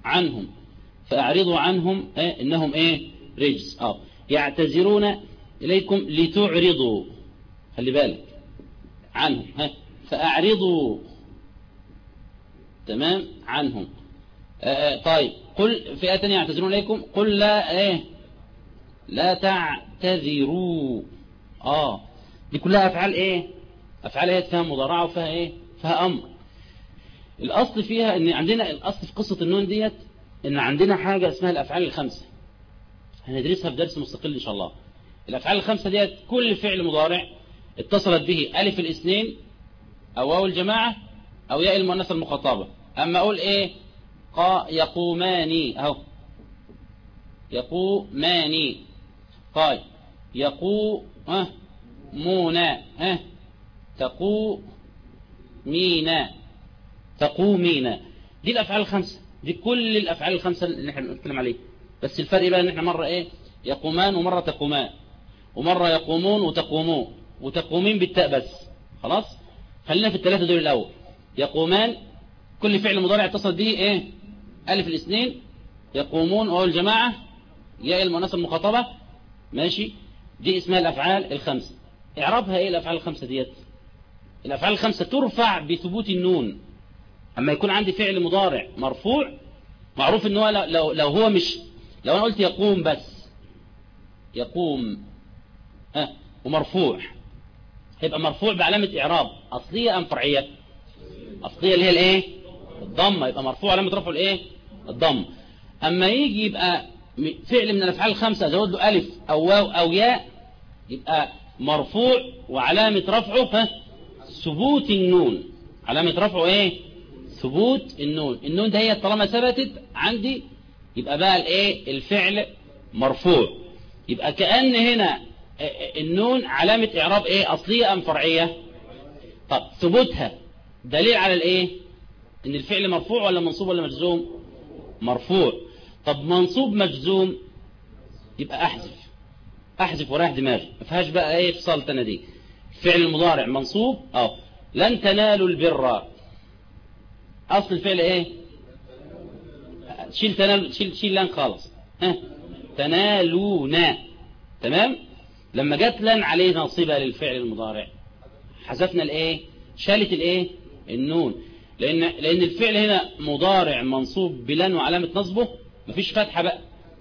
عنهم فأعرضوا عنهم إنهم رجس. يعتذرون إليكم لتعرضوا، خلي بالك عنهم فأعرضوا تمام عنهم. طيب قل فئة تانية يعتذرون إليكم قل لا لا تعتذروا. دي كلها أفعال أفعال هي فيها مضارعة وفيها فيها أمر. الأصل فيها إن عندنا الأصل في قصة النون ديت إن عندنا حاجة اسمها الأفعال الخمسة، هندرسها في درس مستقل إن شاء الله. الأفعال الخمسة ديت كل فعل مضارع اتصلت به ألف الاثنين أو واو الجماعة أو ياء المؤنثة المخاطبة. أما أقول يقومان يقومان. طيب يقومون تقومين. دي الأفعال الخمسة، دي كل الأفعال الخمسة اللي احنا بنتكلم عليه. بس الفرق بقى ان احنا مرة يقومان ومرة تقومان ومرة يقومون وتقومون وتقومين بالتاء بس. خلاص خلينا في الثلاثة دول الأول. يقومان كل فعل مضارع اتصل به ألف الاثنين، يقومون واو الجماعة ياء المؤنثة المخاطبة، ماشي. دي اسمها الأفعال الخمسة. اعرابها الأفعال الخمسة ديت؟ الأفعال الخمسة ترفع بثبوت النون. أما يكون عندي فعل مضارع مرفوع معروف ان هو لو هو مش، لو انا قلت يقوم بس يقوم ومرفوع، هيبقى مرفوع بعلامة إعراب أصلية أم فرعية؟ أصلية اللي هي الضمة، يبقى مرفوع علامة رفعه الضم. أما يجي يبقى فعل من الأفعال الخمسة أزود له ألف أو واو أو ياء يبقى مرفوع وعلامة رفعه ثبوت النون. علامة رفعه ثبوت النون. النون ده هي طالما ثبتت عندي يبقى بقى الفعل مرفوع. يبقى كأن هنا النون علامة إعراب أصلية أم فرعية؟ طب ثبوتها دليل على إن الفعل مرفوع ولا منصوب ولا مجزوم؟ مرفوع. طب منصوب مجزوم يبقى أحذف وراح دماغي، ما فيهاش بقى فصال تاني. دي الفعل المضارع منصوب لن تنالوا البر، أصل الفعل شيل تنال، شيل لن خالص، تنالون. تمام. لما جت لن عليه ناصبة للفعل المضارع حذفنا شالت النون، لأن الفعل هنا مضارع منصوب بلن وعلامة نصبه مفيش فتحة بقى.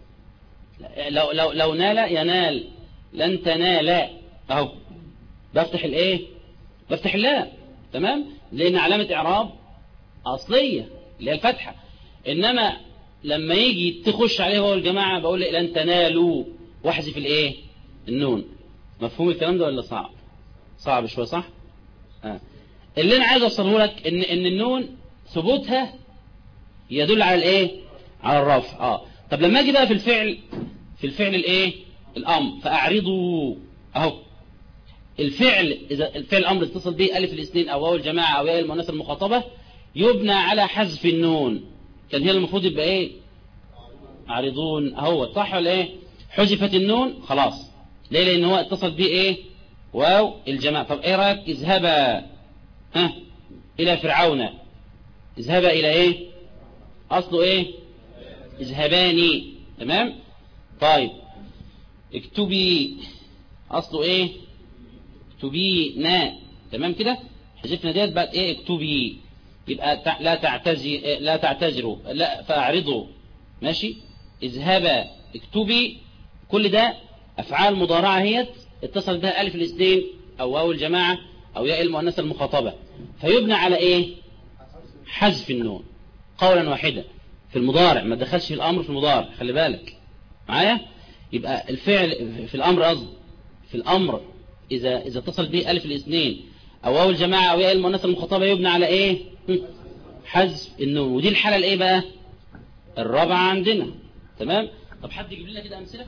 لو نال ينال، لن تنال اهو بفتح بفتح اللام. تمام. لأن علامة إعراب أصلية اللي هي الفتحة. إنما لما يجي تخش عليه هو الجماعة بقول لن تنالوا واحذف النون. مفهوم الكلام ده ولا صعب؟ صعب شوية صح؟ اللي أنا عايز أوصله لك إن النون ثبوتها يدل على على الرفع. طب لما أجي بقى في الفعل الأمر فأعرضوا أهو. الفعل إذا الفعل الأمر اتصل به ألف الاثنين أو واو الجماعة أو ياء المؤنثة المخاطبة يبنى على حذف النون. كان هي المفروض يبقى أعرضون أهو، صح ولا حذفت النون خلاص. ليه؟ لأن هو اتصل به واو الجماعة. طب رأيك اذهبا إلى فرعون. اذهبا إلى أصله اذهباني. تمام. طيب اكتبي أصله اكتبينا. تمام كده. حذفنا ديت بقت اكتبي. يبقى لا تعتذروا لا فأعرضوا. ماشي. اذهبا اكتبي. كل ده أفعال مضارعة هي اتصل بها ألف الاثنين أو واو الجماعة أو ياء المؤنثة المخاطبة فيبنى على حذف النون قولا واحدا في المضارع. ما دخلش في الأمر في المضارع، خلي بالك معايا. يبقى الفعل في الأمر في الأمر إذا اتصل به ألف الاثنين أو واو الجماعة أو ياء المؤنثة المخاطبة يبنى على حذف النون. ودي الحالة بقى الرابعة عندنا. تمام. طب حد يجيب لنا كده أمثلة؟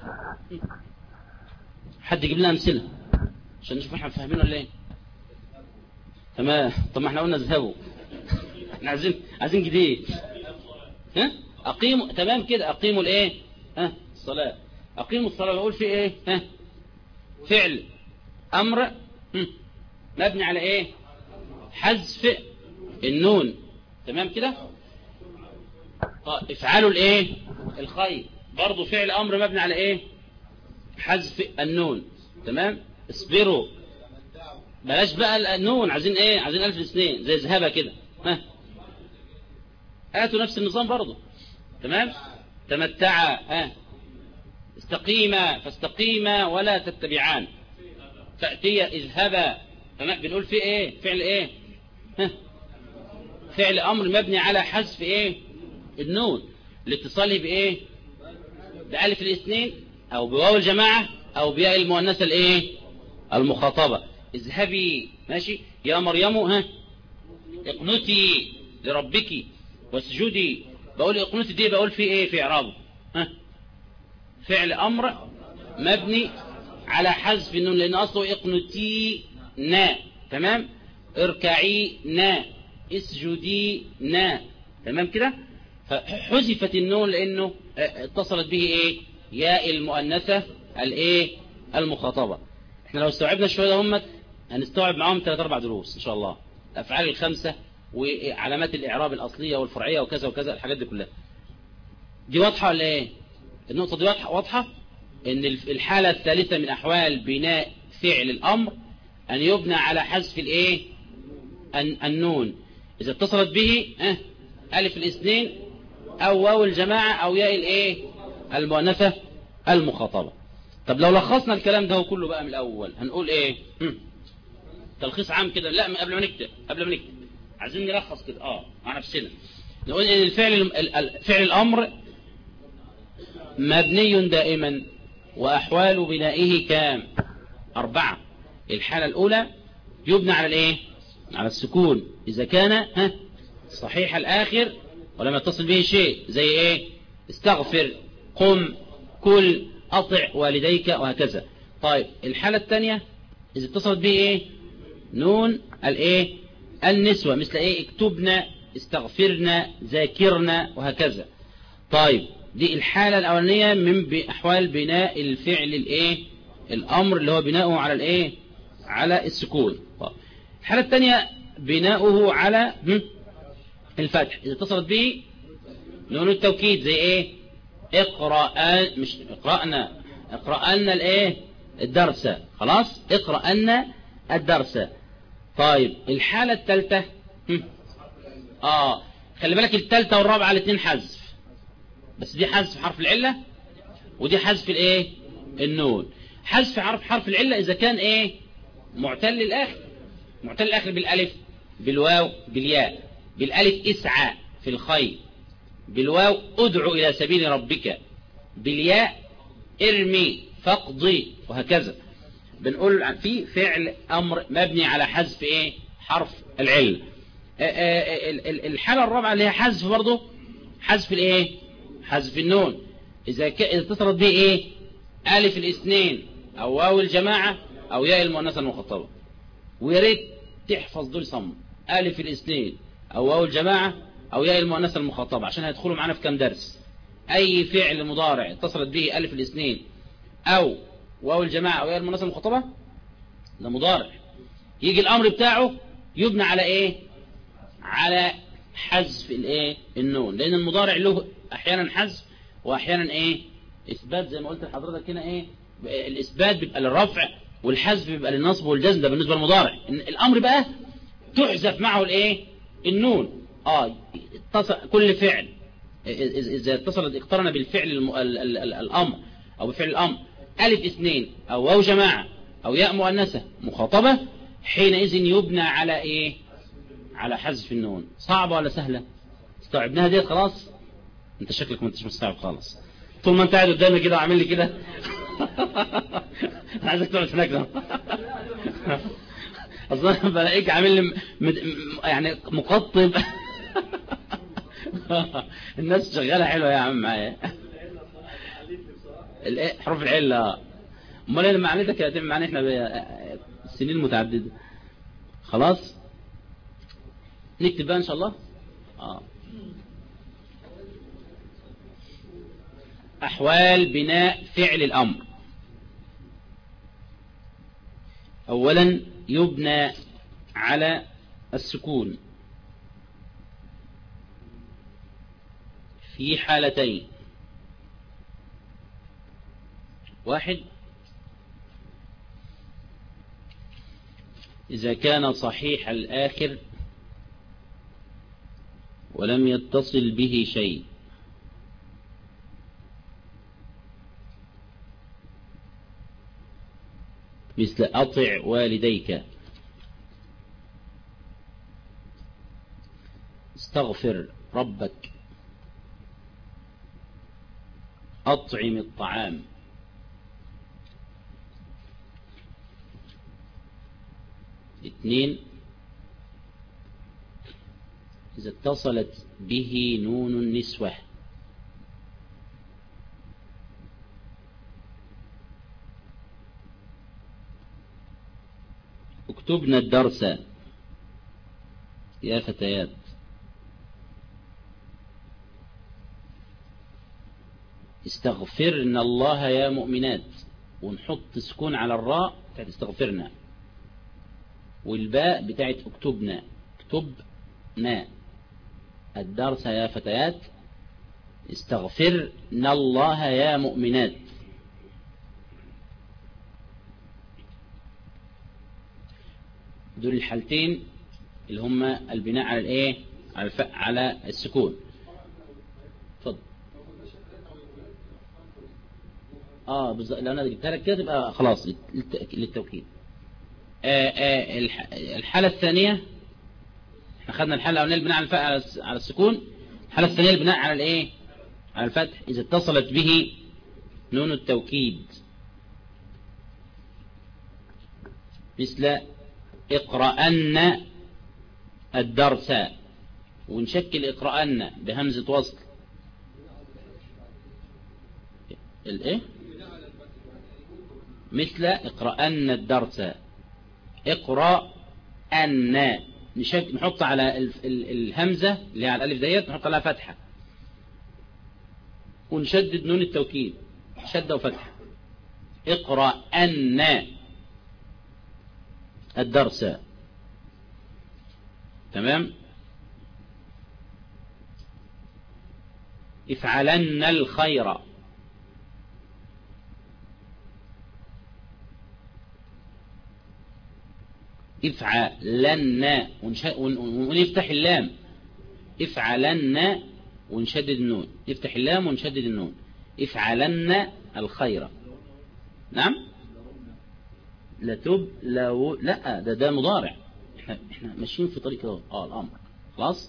حد يجيب لنا أمثلة عشان نشوف احنا فاهمين ولا تمام. طب ما احنا قلنا اذهبوا، احنا عايزين جديد. أقيموا. تمام كده. أقيموا الصلاة. أقيموا الصلاة. بقول في فعل أمر مبني على حذف النون. تمام كده. افعلوا الايه الخير، برضو فعل امر مبني على ايه حذف النون. تمام. اصبروا، بلاش بقى النون، عايزين ايه، عايزين الف الاثنين زي ذهبة كده. ها هاتوا نفس النظام برضو. تمام. تمتعا، استقيما، فاستقيما ولا تتبعان، فأتيا، اذهبا. تمام. بنقول في ايه فعل ايه فعل امر مبني على حذف ايه النون لاتصاله بايه بألف الاثنين او بواو الجماعة او بياء المؤنثة الايه المخاطبة. اذهبي، ماشي يا مريم، اقنتي لربك واسجدي. بقول اقنتي دي بقول في ايه في اعرابه فعل امر مبني على حذف النون لان اصله اقنتي نا. تمام. اركعي نا، اسجدي نا. تمام كده. فحذفت النون لانه اتصلت به ايه ياء المؤنثة الايه المخاطبة. احنا لو استوعبنا شوية هم هنستوعب معاهم 3-4 دروس ان شاء الله. الافعال الخمسة وعلامات الاعراب الاصلية والفرعية وكذا وكذا، الحاجات دي كلها. دي واضحة ولا ايه؟ النقطة دي واضحة ان الحالة الثالثة من احوال بناء فعل الامر ان يبنى على حذف الايه النون اذا اتصلت به الف الاثنين او واو الجماعة او ياء الايه المؤنثة المخاطبة. طب لو لخصنا الكلام ده كله بقى من الاول هنقول ايه تلخيص عام كده. لا قبل ما نكتب عايزين نلخص كده مع نفسنا. نقول ان فعل الامر مبني دائما واحوال بنائه كام 4. الحالة الاولى يبنى على الايه على السكون اذا كان صحيح الاخر ولم يتصل به شيء، زي ايه استغفر، قم، كل، اطع والديك وهكذا. طيب الحالة الثانية اذا اتصلت به ايه نون الايه النسوة، مثل ايه اكتبنا، استغفرنا، ذاكرنا وهكذا. طيب دي الحالة الاولانية من احوال بناء الفعل الايه الامر اللي هو بناؤه على الايه على السكون. طيب الحالة الثانية بناؤه على الفتح اذا اتصلت به نون التوكيد، زي ايه مش اقرأنا الايه الدرس. خلاص اقرأنا الدرس. طيب الحالة الثالثة خلي بالك الثالثة والرابعة الاثنين حذف، بس دي حذف حرف العلة ودي حذف الايه النون. حذف حرف العلة اذا كان ايه معتل الاخر بالالف، بالواو، بالياء. بالالف اسعى في الخير، بالواو ادعو الى سبيل ربك، بالياء ارمي فاقضي وهكذا. بنقول في فعل امر مبني على حذف ايه حرف العلة. الحالة الرابعة اللي هي حذف برضه حذف الايه حذف النون اذا اتصلت به ايه الف الاثنين او واو الجماعة او ياء المؤنثة المخاطبة. ويا ريت تحفظ دول صم، الف الاثنين او واو الجماعة او ياء المؤنثة المخاطبة، عشان هيدخلوا معانا في كام درس. اي فعل مضارع اتصلت به الف الاثنين او واو الجماعة او ياء المؤنثة المخاطبة ده مضارع، يجي الامر بتاعه يبنى على ايه على حذف الايه النون، لان المضارع له احيانا حذف واحيانا ايه اثبات. زي ما قلت لحضرتك هنا ايه الاثبات بيبقى للرفع والحذف بيبقى للنصب والجزم، ده بالنسبه للمضارع. الامر بقى تحذف معه الايه النون. كل فعل اذا اقترن بالفعل الامر او بفعل الامر الف اثنين او واو جماعه او ياء مؤنثه مخاطبه، حينئذ يبنى على ايه على حذف النون. صعبه ولا سهله؟ استوعبناها ديت خلاص؟ انت شكلك ما انتش مستوعب خالص طول ما انت قاعد قدامي كده وعامل لي كده. انا عايزك تقعد هناك ده. اصلا بلاقيك عامل لي يعني مقطب. الناس شغاله حلوه يا عم معايا. حروف العله. امال لما عملتك هتعمل معانا احنا سنين متعدده. خلاص نكتب بقى ان شاء الله. احوال بناء فعل الامر. اولا يبنى على السكون في حالتين: واحد، إذا كان صحيح الآخر ولم يتصل به شيء، مثل أطع والديك، استغفر ربك، أطعم الطعام. اثنين، إذا اتصلت به نون النسوة، اكتبنا الدرس يا فتيات. استغفرن الله يا مؤمنات، ونحط سكون على الراء بتاعت استغفرنا، والباء بتاعت اكتبنا، اكتبنا الدرس يا فتيات، استغفرن الله يا مؤمنات. دول الحالتين اللي هما البناء على الايه، على السكون. اتفضل. بالظبط، لو انا جبتها لك كده تبقى خلاص للتوكيد. الحالة الثانية، احنا خدنا الحالة الأولانية البناء على السكون، الحالة الثانية البناء على الايه، على الفتح، إذا اتصلت به نون التوكيد، مثل اقرأن الدرس، ونشكل اقرأن بهمزة وصل. الايه؟ مثل اقرأن الدرس، اقرأن، نحط على الهمزة اللي على الألف ديت، نحط عليها فتحة، ونشدد نون التوكيد، شدة وفتحة، اقرأن الدرس. تمام. افعلن الخير، افعلن، ونفتح اللام، افعلن ونشدد النون، نفتح اللام ونشدد النون، افعلن الخير. نعم. لو لا، ده مضارع، احنا ماشيين في طريق الامر خلاص،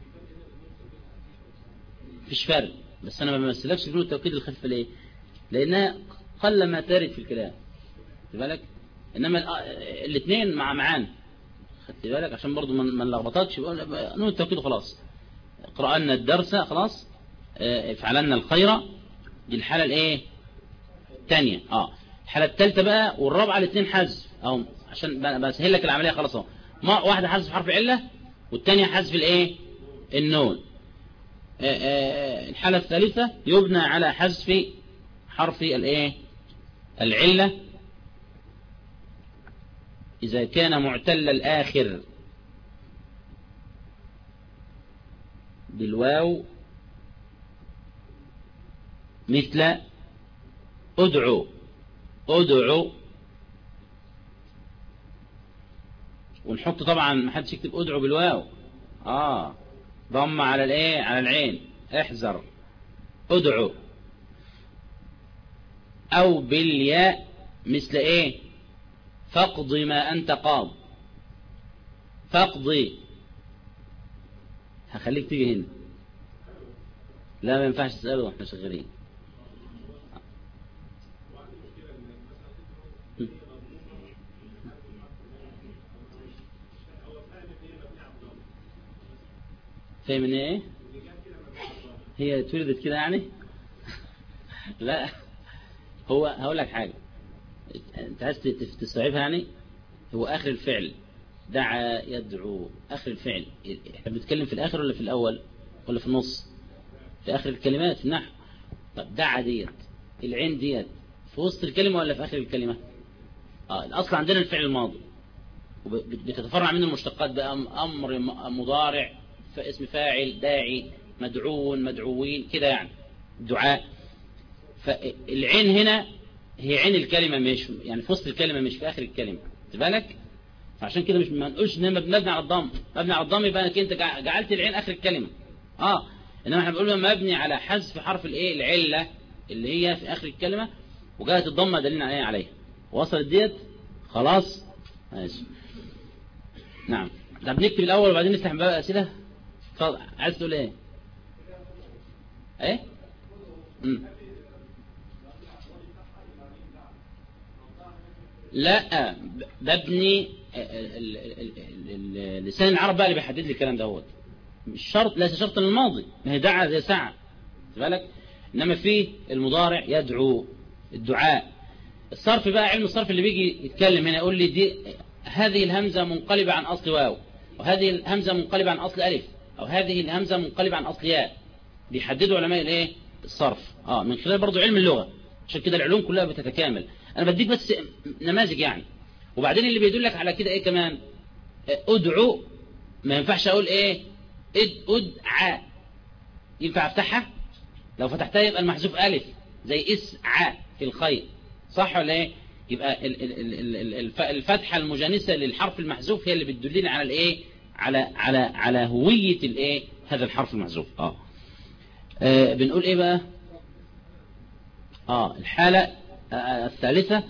مفيش فرق. بس انا ما بمثلكش بنون التوكيد الخفيفه ليه؟ لانها قل ما ترد في الكلام، خد بالك، انما الاثنين معانا، خدت بالك، عشان برضو ما نلخبطكش. نون التوكيد خلاص، قرأنا الدرس خلاص، افعلنا الخير، دي الحاله الايه الثانيه. الحاله الثالثه بقى والرابعه الاثنين حذف، او عشان بسهل لك العمليه خلاص اهو، واحده حذف حرف عله والثانيه حذف الايه النون. الحاله الثالثه يبنى على حذف حرف الايه العله، إذا كان معتل الآخر بالواو، مثل ادعو، ادعو، ونحط طبعا ما حدش يكتب ادعو بالواو، ضم على الايه، على العين، احذر، ادعو. او بالياء، مثل ايه، فاقض ما أنت قاض، فاقضي، هخليك تيجي هنا، لا ما ينفعش تسأله واحنا شغالين. فاهم ان ايه؟ هي اتولدت كده يعني؟ لا، هو هقول لك حاجة انت عايز تستوعبها يعني. هو اخر الفعل دعا يدعو، اخر الفعل، احنا بنتكلم في الاخر ولا في الاول ولا في النص؟ في اخر الكلمات في النحو. طب دعا ديت، العين ديت في وسط الكلمة ولا في اخر الكلمة؟ الاصل عندنا الفعل الماضي، وبتتفرع منه المشتقات بقى، امر، مضارع، اسم فاعل، داعي، مدعون، مدعوين كده يعني دعاء. فالعين هنا هي عين الكلمة، مش يعني في وسط الكلمة مش في آخر الكلمة، خد بالك. فعشان كده مش ما نقولش ان مبني على الضم. مبني على الضم يبقى انك انت جعلت العين آخر الكلمة. انما احنا بنقول مبني على حذف حرف الايه العلة اللي هي في آخر الكلمة، وجاءت الضمة دليل عليها. وصلت ديت خلاص ماشي. نعم. طب نكتب الأول وبعدين نفتح باب أسئلة. اتفضل، عايز تقول ايه؟ ايه؟ لا، ببني لسان العرب بقى اللي بيحدد لي الكلام دوت. مش شرط، ليس شرطا للماضي، ما هي دعا زي ساعة، خد بالك. انما في المضارع يدعو، الدعاء. الصرف بقى، علم الصرف اللي بيجي يتكلم هنا يقول لي دي هذه الهمزة منقلبة عن أصل واو، وهذه الهمزة منقلبة عن أصل ألف، أو هذه الهمزة منقلبة عن أصل ياء. بيحددوا علماء الايه الصرف من خلال برضو علم اللغة. عشان كده العلوم كلها بتتكامل. أنا بديك بس نماذج يعني. وبعدين اللي بيدلك على كده ايه كمان، ادعو. ما ينفعش اقول ايه ادعى، ينفع افتحها؟ لو فتحتها يبقى المحذوف ألف، زي اسعى في الخير، صح ولا ايه؟ يبقى الفتحة المجانسة للحرف المحذوف هي اللي بتدلنا على الايه، على هوية الايه هذا الحرف المحذوف. بنقول ايه بقى؟ الحالة الثالثة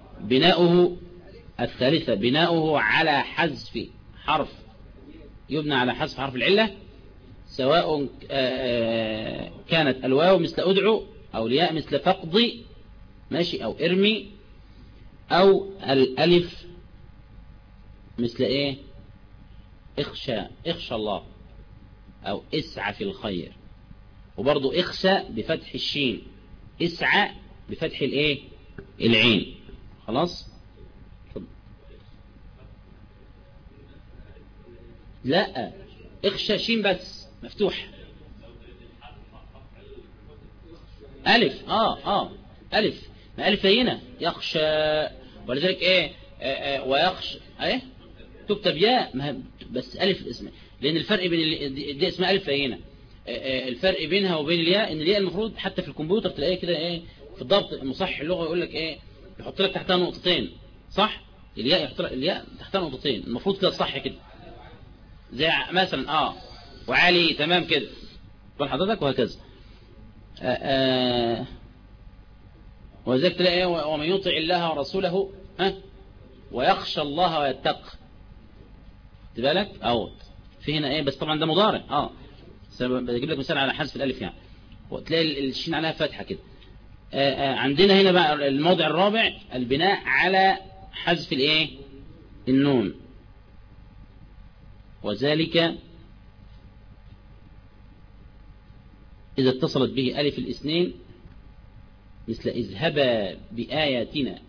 بناؤه على حذف حرف، يبنى على حذف حرف العلة، سواء كانت الواو مثل أدعو، أو الياء مثل فقضي، ماشي، أو ارمي، أو الألف مثل إيه اخشى الله، أو اسعى في الخير. وبرضو اخشى بفتح الشين، اسعى بفتح الإيه العين. خلاص. لا، اخشى شين بس مفتوح. ألف ألف، ما ألف هنا يخشى، ولذلك إيه ويخشى إيه تكتب ياء، بس ألف اسمه، لأن الفرق بين دي اسمها ألف هنا. الفرق بينها وبين الياء إن الياء المفروض حتى في الكمبيوتر تلاقيه كده إيه في الضبط مصحح اللغة يقول لك إيه، يحط لك تحتها نقطتين، صح؟ الياء يحط لك الياء تحتها نقطتين، المفروض كده صح كده، زي مثلا وعلي، تمام كده قال حضرتك، وهكذا. وذلك تلاقي ومن يطع الله ورسوله ويخشى الله ويتق، خد بالك. في هنا ايه، بس طبعا ده مضارع. بجيب لك مثال على حذف الالف يعني، وتلاقي الشين عليها فتحه كده. عندنا هنا بقى الموضع الرابع، البناء على حذف الايه النون، وذلك إذا اتصلت به ألف الاثنين، مثل اذهبا بآياتنا،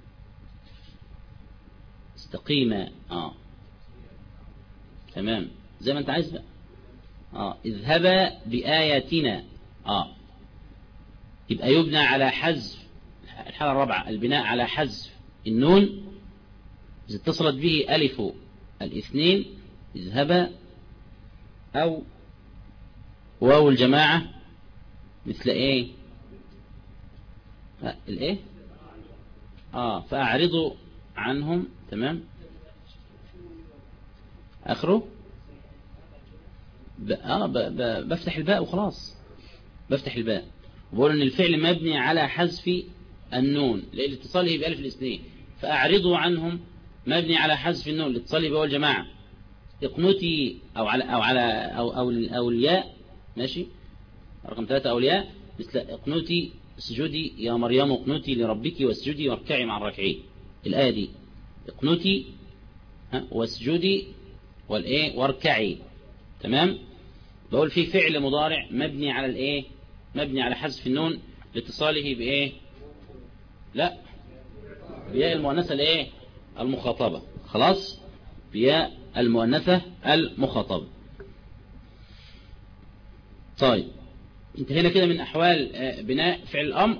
استقيما. تمام، زي ما انت عايز بقى. اذهبا بآياتنا، يبقى يبنى على حذف. الحالة الرابعة البناء على حذف النون إذا اتصلت به ألف الاثنين، اذهبا، أو واو الجماعة مثل ايه الايه فأعرضوا عنهم. تمام، اخره بفتح الباء وخلاص، بفتح الباء وبقول ان الفعل مبني على حذف النون لاتصاله بألف الاثنين. فأعرضوا عنهم مبني على حذف النون لاتصاله بواو الجماعة. اقنتي أو الياء، ماشي، رقم 3 أولياء، مثل اقنتي اسجدي يا مريم، اقنتي لربك واسجدي واركعي مع الراكعين. الآية دي اقنتي واسجدي والايه واركعي. تمام، بقول في فعل مضارع مبني على الايه، مبني على حذف النون لاتصاله بايه، لا، بياء المؤنثة الايه المخاطبة. خلاص، بياء المؤنثة المخاطبة. طيب، انتهينا كده من أحوال بناء فعل الأمر.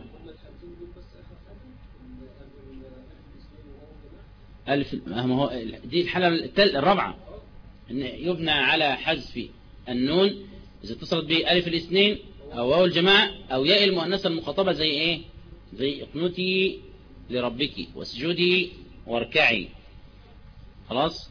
دي الحالة الرابعة، إن يبنى على حذف النون إذا اتصلت به ألف الاثنين أو واو الجماعة أو ياء المؤنثة المخاطبة زي إيه؟ زي اقنتي لربك واسجدي واركعي. خلاص.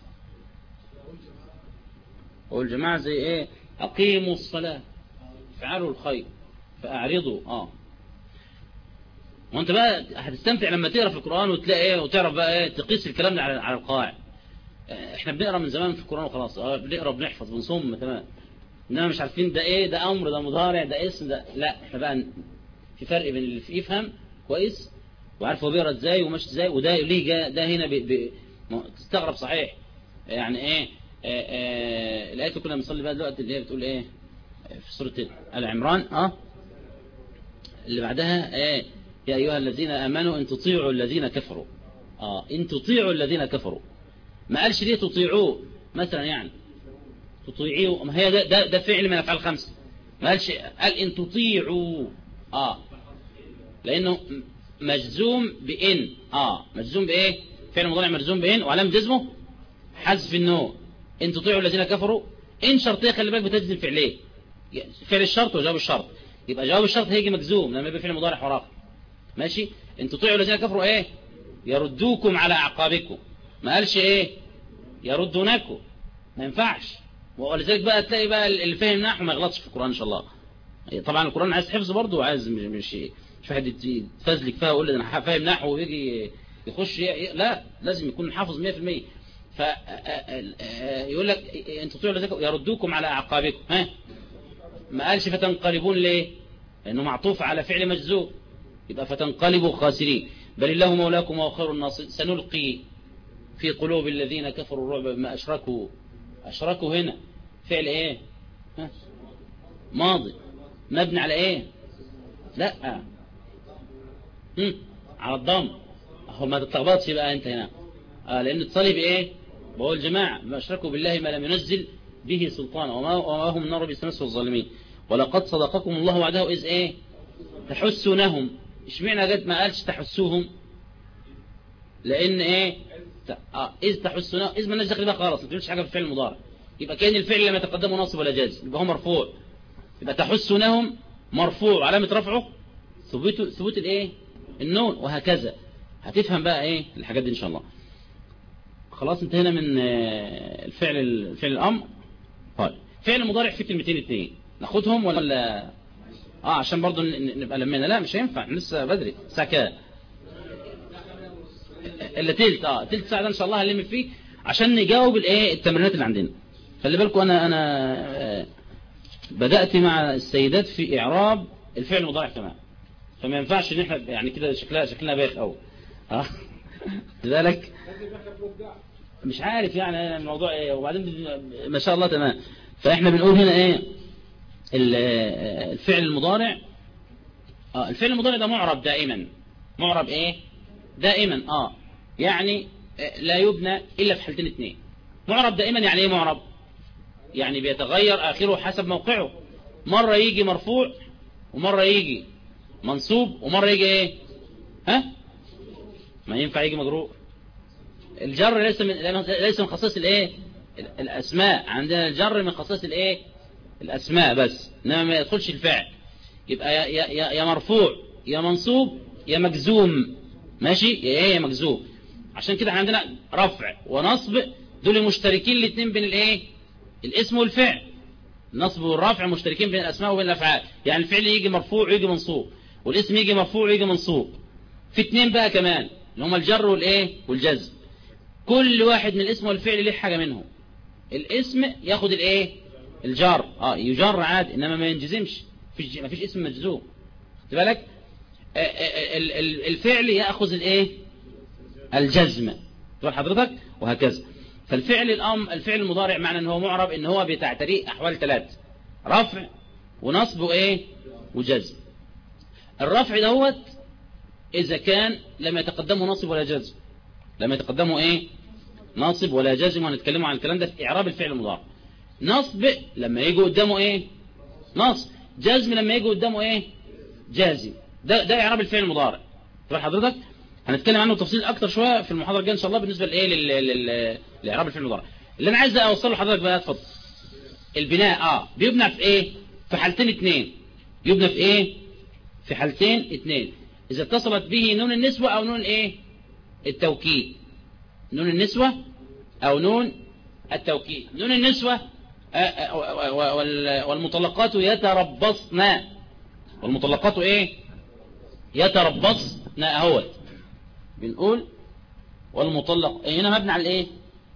والجماعة زي إيه؟ أقيموا الصلاة، افعلوا الخير، فأعرضوا. وانت بقى هتستمتع لما تقرأ في القرآن وتلاقي ايه وتعرف بقى ايه تقيس الكلام ده على القواعد. احنا بنقرأ من زمان في القرآن وخلاص، بنقرأ بنحفظ بنصوم تمام، انما مش عارفين ده ايه، ده امر، ده مضارع، ده اسم، ده لا. احنا بقى في فرق بين اللي يفهم كويس وعارف هو بيقرأ ازاي وماشي ازاي، وده ليه جاء ده هنا تستغرب صحيح. يعني ايه الآية اللي كنا بنصلي بقى دلوقتي اللي هي بتقول ايه في سورة آل عمران اللي بعدها يا أيها الذين آمنوا إن تطيعوا الذين كفروا. إن تطيعوا الذين كفروا، ما قالش ليه تطيعوه مثلا، يعني تطيعوه، ما هي ده فعل من الأفعال الخمسة، ما قالش قال إن تطيعوا لأنه مجزوم بإن مجزوم بإيه؟ فعل مضارع مجزوم بإن وعلامة جزمه حذف النون. إن تطيعوا الذين كفروا، إن شرطية خلي بالك بتجزم فعليه، فعل الشرط وجواب الشرط، يبقى جواب الشرط هيجي مجزوم لما يبقى فعل مضارع وراه. ماشي. ان تطيعوا الذين كفروا ايه؟ يردوكم على اعقابكم، ما قالش ايه يردونكم، ما ينفعش. ولذلك بقى تلاقي بقى اللي فاهم نحو ما يغلطش في القرآن ان شاء الله. طبعا القرآن عايز حفظ برضه، وعايز مش واحد يتفزلك فيها ويقول لي انا فاهم نحو ويجي يخش لا، لازم يكون حافظ 100%. يقول لك ان تطيعوا الذين يردوكم على اعقابكم، ما قالش فتنقلبون ليه؟ لانه معطوف على فعل مجزوم، يبقى فتنقلبوا خاسرين. بل الله مولاكم وهو خير الناصرين. سنلقي في قلوب الذين كفروا الرعب بما أشركوا هنا فعل ايه؟ ماضي مبني على ايه؟ لا على الضم. هو ما تتلخبطش بقى انت هنا لان اتصالي بايه؟ بقول جماعة ما أشركوا بالله ما لم ينزل به سلطانا وما هم النار بيستمسوا الظالمين. ولقد صدقكم الله وعده إذ ايه؟ تحسونهم. اشمعنى جد ما قالش تحسوهم؟ لان ايه اذ تحسونهم، اذ ما دخل بقى خالص، ما تقولش حاجه في الفعل المضارع، يبقى كان الفعل لما يتقدمه ناصب ولا جازم يبقى هو مرفوع، يبقى تحسونهم مرفوع علامه رفعه ثبوت الايه النون، وهكذا. هتفهم بقى ايه الحاجات دي ان شاء الله. خلاص انتهينا من الفعل الامر. طيب فعل المضارع فيه كلمتين اتنين ناخدهم ولا عشان برضو نبقى لمينا؟ لا مش هينفع، لسه بدري، الساعه كام؟ الا تلت ساعه ده ان شاء الله هنلم فيه عشان نجاوب الايه التمرينات اللي عندنا. خلي بالكم انا بدات مع السيدات في اعراب الفعل المضارع كمان، فما ينفعش ان احنا يعني كده شكلنا بايخ قوي لذلك مش عارف يعني الموضوع ايه، وبعدين ما شاء الله تمام. فاحنا بنقول هنا ايه الفعل المضارع. الفعل المضارع ده معرب دائما، معرب ايه دائما يعني لا يبنى الا في حالتين اثنين. معرب دائما يعني ايه معرب؟ يعني بيتغير اخره حسب موقعه، مرة يجي مرفوع ومرة يجي منصوب ومرة يجي ايه ما ينفع يجي مجرور. الجر ليس من خصائص الايه الاسماء، عندنا الجر من خصائص الايه الاسماء بس، انما ما يدخلش الفعل. يبقى يا مرفوع يا منصوب يا مجزوم. ماشي، يا مجزوم. عشان كده احنا عندنا رفع ونصب دول مشتركين الاثنين بين الايه الاسم والفعل. النصب والرفع مشتركين بين الاسماء وبين الافعال، يعني الفعل يجي مرفوع ويجي منصوب، والاسم يجي مرفوع ويجي منصوب. في اثنين بقى كمان اللي هما الجر والايه والجزم. كل واحد من الاسم والفعل ليه حاجه منهم. الاسم ياخد الايه الجر يجر عادي، انما ما ينجزمش، ما فيش اسم مجزوم. خد بالك الفعل ياخذ الايه الجزم تقول حضرتك، وهكذا. فالفعل الفعل المضارع معنى ان هو معرب ان هو بتعتريه احوال ثلاث: رفع ونصب وايه وجزم. الرفع دهوت اذا كان لم يتقدمه نصب ولا جزم، لم يتقدمه ايه ناصب ولا جازم، وهنتكلموا عن الكلام ده في اعراب الفعل المضارع. نصب لما يجي قدامه ايه نصب، جزم لما يجي قدامه ايه جازم. ده اعراب الفعل المضارع. طيب حضرتك هنتكلم عنه تفصيل اكتر شويه في المحاضره الجايه ان شاء الله بالنسبه لايه لاعراب الفعل المضارع. اللي انا عايز اوصله لحضرتك بقى اتفضل. البناء بيبنى في ايه؟ في حالتين اتنين. يبنى في ايه؟ في حالتين اتنين. اذا اتصلت به نون النسوة او نون ايه؟ التوكيد. نون النسوة او نون التوكيد. نون النسوة والمطلقات يتربصن. والمطلقات ايه؟ يتربصن اهوت. بنقول والمطلق هنا مبني على الايه؟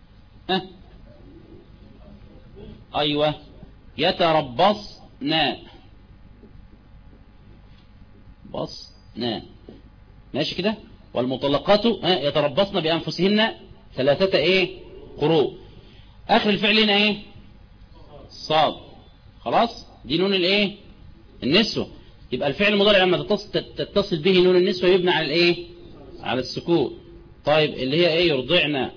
ايوه يتربصن. بصنا ماشي كده. والمطلقات يتربصن بانفسهن 3 ايه؟ قروء. اخر الفعل هنا ايه؟ صاد. خلاص دي نون الايه؟ النسوة. يبقى الفعل المضارع لما تتصل به نون النسوة يبنى على الايه؟ على السكون. طيب اللي هي ايه؟ يرضعنا.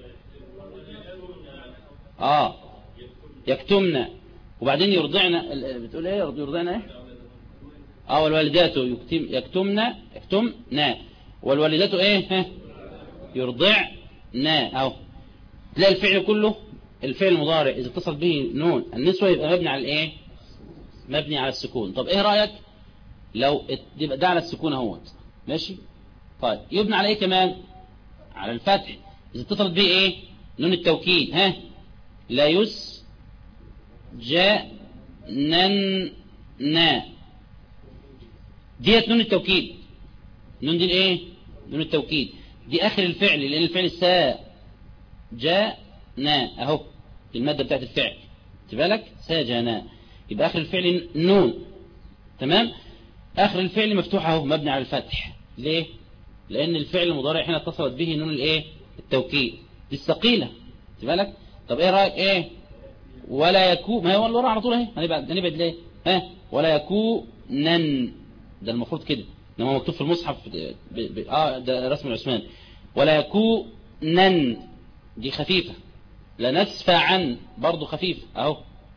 يكتمنا. وبعدين يرضعنا بتقول ايه؟ يرضعنا ايه؟ والوالدات يكتمنا. والوالدات ايه؟ يرضعنا. تلاقي الفعل كله، الفعل المضارع اذا اتصل به نون النسوة يبقى مبني على الايه؟ مبني على السكون. طب ايه رأيك لو يبقى ده على السكون اهوت؟ ماشي. طيب يبنى على ايه كمان؟ على الفتح اذا اتصلت به ايه؟ نون التوكيد. لا يس جاننا. ديت نون التوكيد. نون دي الايه؟ نون التوكيد. دي اخر الفعل، لان الفعل جانا اهو. المادة بتاعت الفعل تبالك ساجنا. يبقى اخر الفعل نون. تمام. اخر الفعل مفتوح اهو مبني على الفتح. ليه؟ لان الفعل المضارع هنا اتصلت به نون الايه؟ التوكيد. دي الثقيلة تبالك. طب ايه رأيك ايه؟ ولا يكون، ما هو اللي ورا على طول اهي. هنبعد ليه؟ ولا يكونن. ده المفروض كده، انما مكتوب في المصحف ده رسم العثماني. ولا يكونن دي خفيفة. لنسفعن برضو خفيفة اهو.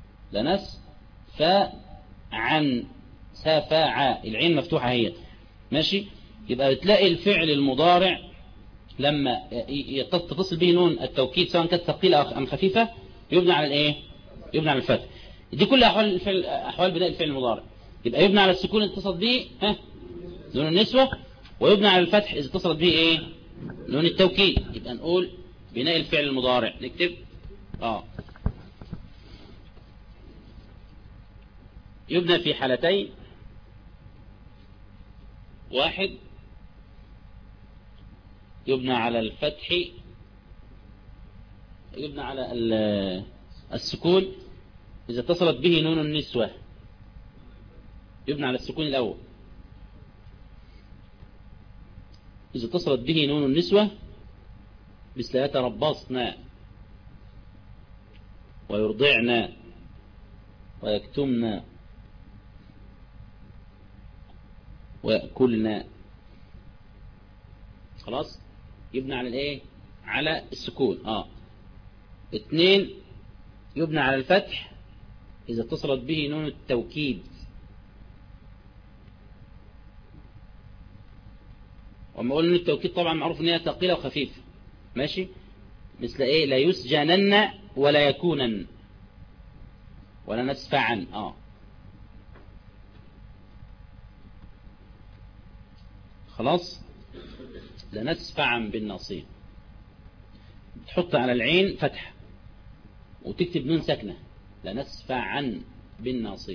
لنسفعن سافع العين مفتوحة هي. ماشي. يبقى بتلاقي الفعل المضارع لما تتصل به نون التوكيد سواء كانت ثقيلة ام خفيفة يبنى على الايه؟ يبنى على الفتح. دي كل احوال بناء الفعل المضارع. يبقى يبنى على السكون اذا اتصلت به نون النسوة، ويبنى على الفتح اذا اتصلت به ايه؟ نون التوكيد. يبقى نقول بناء الفعل المضارع نكتب يبنى في حالتين. 1 يبنى على الفتح، يبنى على السكون إذا اتصلت به نون النسوة. يبنى على السكون الأول إذا اتصلت به نون النسوة مثل يتربصن ويرضعن ويكتمن ويأكلن. خلاص يبنى على الايه؟ على السكون. 2 يبنى على الفتح إذا اتصلت به نون التوكيد. وما قلنا نون التوكيد طبعا معروف ان هي ثقيلة وخفيفة. ماشي. مثل ايه؟ لا يسجنن ولا يكونن ولا نسفعن. خلاص. لنسفعا بالناصية. تحط على العين فتحة وتكتب نون ساكنة. لنسفعا بالناصية.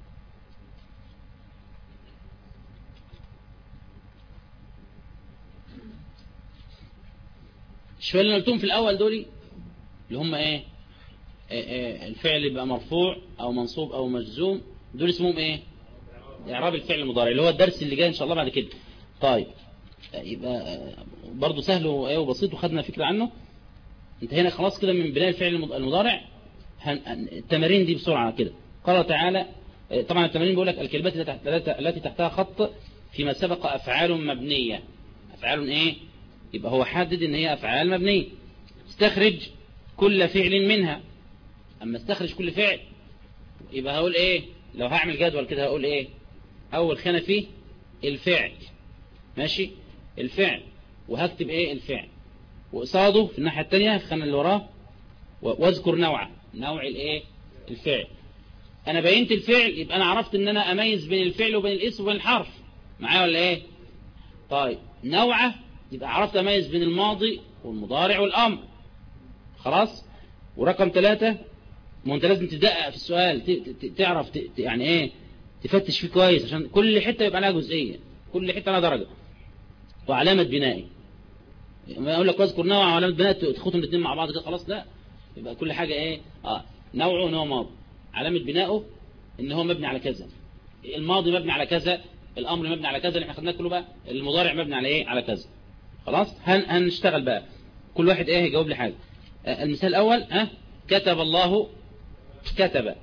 شوية اللي قلتهم في الأول دول اللي هم ايه؟ الفعل يبقى مرفوع أو منصوب أو مجزوم، دول اسمهم ايه؟ إعراب الفعل المضارع اللي هو الدرس اللي جاي إن شاء الله بعد كده. طيب يبقى برضو سهل وبسيط وخدنا فكرة عنه. انتهينا خلاص كده من بناء الفعل المضارع. التمارين دي بسرعة كده. قال تعالى، طبعا التمارين بيقول لك الكلمات التي تحتها خط فيما سبق أفعال مبنية. أفعال ايه؟ يبقى هو حدد ان هي أفعال مبنية. استخرج كل فعل منها. اما استخرج كل فعل يبقى هقول ايه؟ لو هعمل جدول كده هقول ايه؟ اول خانة فيه الفعل. ماشي. الفعل وهكتب ايه؟ الفعل وقصاده في الناحية التانية الخانة اللي وراه واذكر نوع الايه؟ الفعل. انا بينت الفعل، يبقى انا عرفت ان انا اميز بين الفعل وبين الاسم وبين الحرف. معايا ولا ايه؟ طيب نوعه، يبقى عرفت اميز بين الماضي والمضارع والامر. خلاص. ورقم 3، ما انت لازم تدقق في السؤال، تعرف يعني ايه، تفتش فيه كويس، عشان كل حته يبقى لها جزئيه، كل حته لها درجه. وعلامه بنائي، ما اقول لك اذكر نوع وعلامه بناء تاخدهم الاثنين مع بعض كده خلاص، لا. يبقى كل حاجه ايه، نوعه ان هو ماضي، علامه بنائه ان هو مبني على كذا، الماضي مبني على كذا، الامر مبني على كذا اللي احنا خدناه كله بقى، المضارع مبني على ايه، على كذا. خلاص. هنشتغل بقى كل واحد ايه يجاوب لي حاجه. المثال الاول، كتب الله، كتب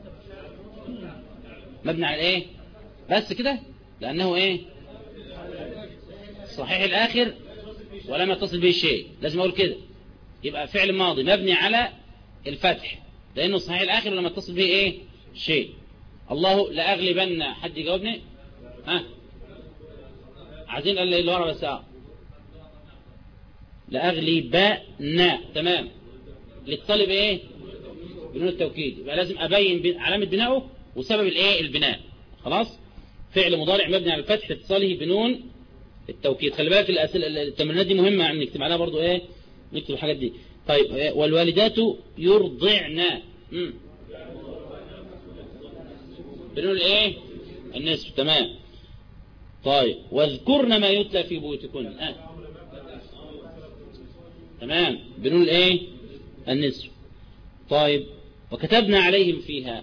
مبني على ايه بس كده، لانه ايه، صحيح الاخر ولم يتصل به شيء، لازم اقول كده. يبقى فعل ماضي مبني على الفتح لانه صحيح الاخر ولم يتصل به ايه، شيء. الله لاغلبن، حد يجاوبني؟ عايزين اللي ورا بس. لاغلبن، تمام. للطالب ايه، بنون التوكيد. يبقى لازم ابين علامه بنائه وسبب الايه، البناء. خلاص. فعل مضارع مبني على الفتح لاتصاله بنون التوكيد. خلي بالك الاسئله التمرينات دي مهمه، يعني نكتب عليها برضو ايه، نكتب الحاجات دي. طيب والوالدات يرضعن، بنون الايه، النصف. تمام. طيب واذكرن ما يتلى في بيوتكن، تمام، بنون الايه، النصف. طيب وكتبنا عليهم فيها،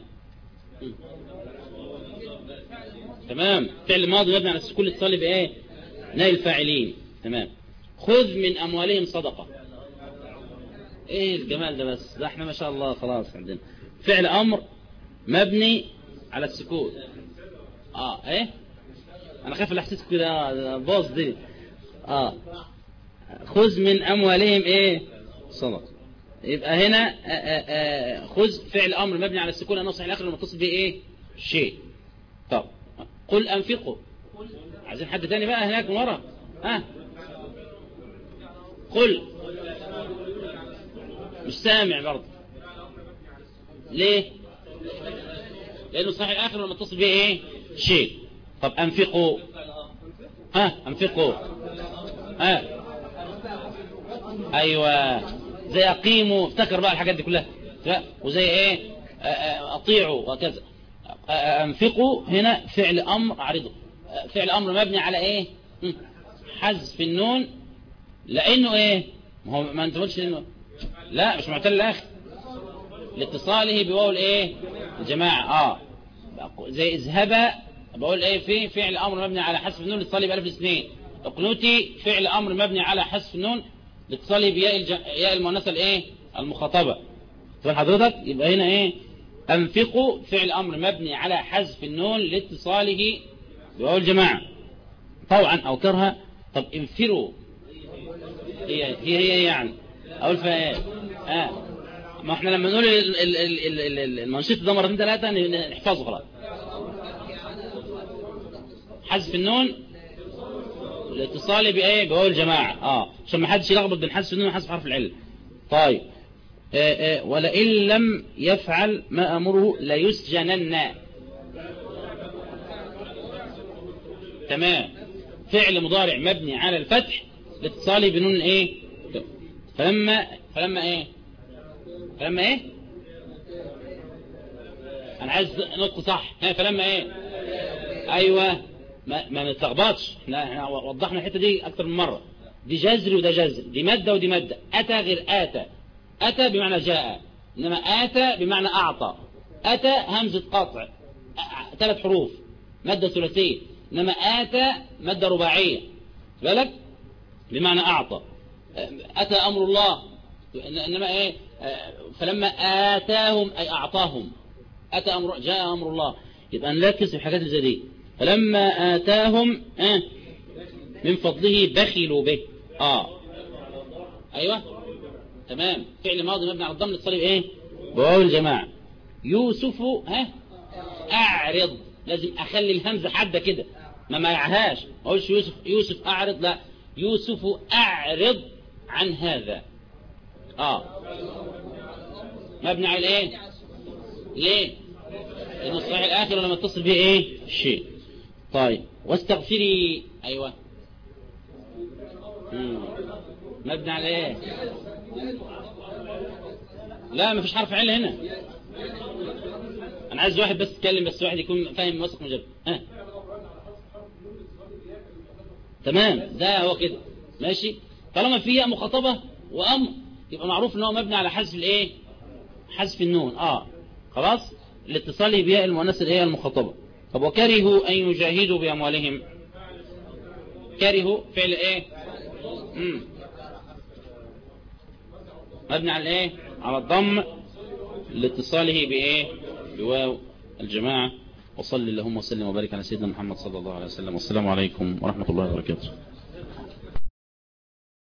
تمام، فعل ماضي مبني على السكون للطالب ايه، نائب الفاعلين. تمام. خذ من اموالهم صدقه، ايه الجمال ده بس، ده احنا ما شاء الله خلاص عندنا فعل امر مبني على السكون. ايه، انا خايف الاحساس كده باظ دي. خذ من اموالهم ايه، صدقه. يبقى هنا خذ فعل امر مبني على السكون لانه صحيح الاخر لما تصل به ايه، شيء. طب قل انفقوا، عايزين حد تاني بقى هناك من ورا. قل، مش سامع برضه، ليه؟ لانه صحيح الاخر لما تصل به ايه، شيء. طب انفقوا، انفقوا، ايوه، زي اقيموا، افتكر بقى الحاجات دي كلها، وزي ايه، اطيعوا وكذا. انفقوا هنا فعل امر، اعرضه فعل امر مبني على ايه، حذف النون، لانه ايه، ما هو ما انت قلتش انه لا مش معتل الاخر، لاتصاله بواو الايه، الجماعه. زي اذهب، بقول ايه، في فعل امر مبني على حذف النون لاتصاله بالف الاثنين. اقنوتي فعل امر مبني على حذف النون لاتصاله بياء المؤنثه الايه، المخاطبه. فاهم حضرتك؟ يبقى هنا ايه، انفقوا فعل امر مبني على حذف النون لاتصاله بواو الجماعه طوعا او كرها. طب انفروا، هي يعني اقول فيها ايه، ما احنا لما نقول المنشط ده مرتين ثلاثه نحفظه خلاص. حذف النون الاتصال بايه، بواو الجماعه، عشان ما حدش يلخبط بين حذف النون وحذف حرف العله. طيب ولئن لم يفعل ما امره ليسجنن، تمام، فعل مضارع مبني على الفتح لاتصاله بنون ايه، فلما ايه، انا عايز نطق صح. فلما ايه، ايوه، ما نتلخبطش، احنا وضحنا الحته دي اكتر من مره. دي جذر وده جذر، دي ماده ودي ماده. اتى غير اتى، اتى بمعنى جاء، انما اتى بمعنى اعطى. اتى همزه قطع 3 حروف، ماده ثلاثيه. انما اتى ماده رباعيه، بالك، بمعنى اعطى. اتى امر الله، انما ايه، فلما اتاهم اي اعطاهم. اتى امر، جاء امر الله. يبقى نركز في الحاجات اللي زي دي. فلما اتاهم من فضله بخلوا به. ايوه، تمام، فعل ماضي مبني على الضم للصليب ايه، بواو الجماعه. يوسف، اعرض، لازم اخلي الهمزه حاده كده، ما معهاش، ما اقولش يوسف اعرض، لا، يوسف اعرض عن هذا. مبني على ايه، ليه؟ لأنه الصحيح الآخر لما اتصل به إيه؟ شيء. طيب واستغفري. أيوة. مبني على إيه؟ لا مفيش حرف علة هنا. أنا عايز واحد بس يتكلم، بس واحد يكون فاهم واثق من جد. تمام، ده هو كده ماشي. طالما فيه مخاطبة وأمر يبقى معروف ان هو مبني على حذف الايه؟ حذف النون. خلاص، الاتصال بياء المؤنث الايه؟ المخاطبة. طب وكرهوا ان يجاهدوا باموالهم. كرهوا فعل ايه؟ مبني على ايه؟ على الضم لاتصاله بايه؟ بواو الجماعة. وصلي اللهم وسلم وبارك على سيدنا محمد صلى الله عليه وسلم. والسلام عليكم ورحمة الله وبركاته.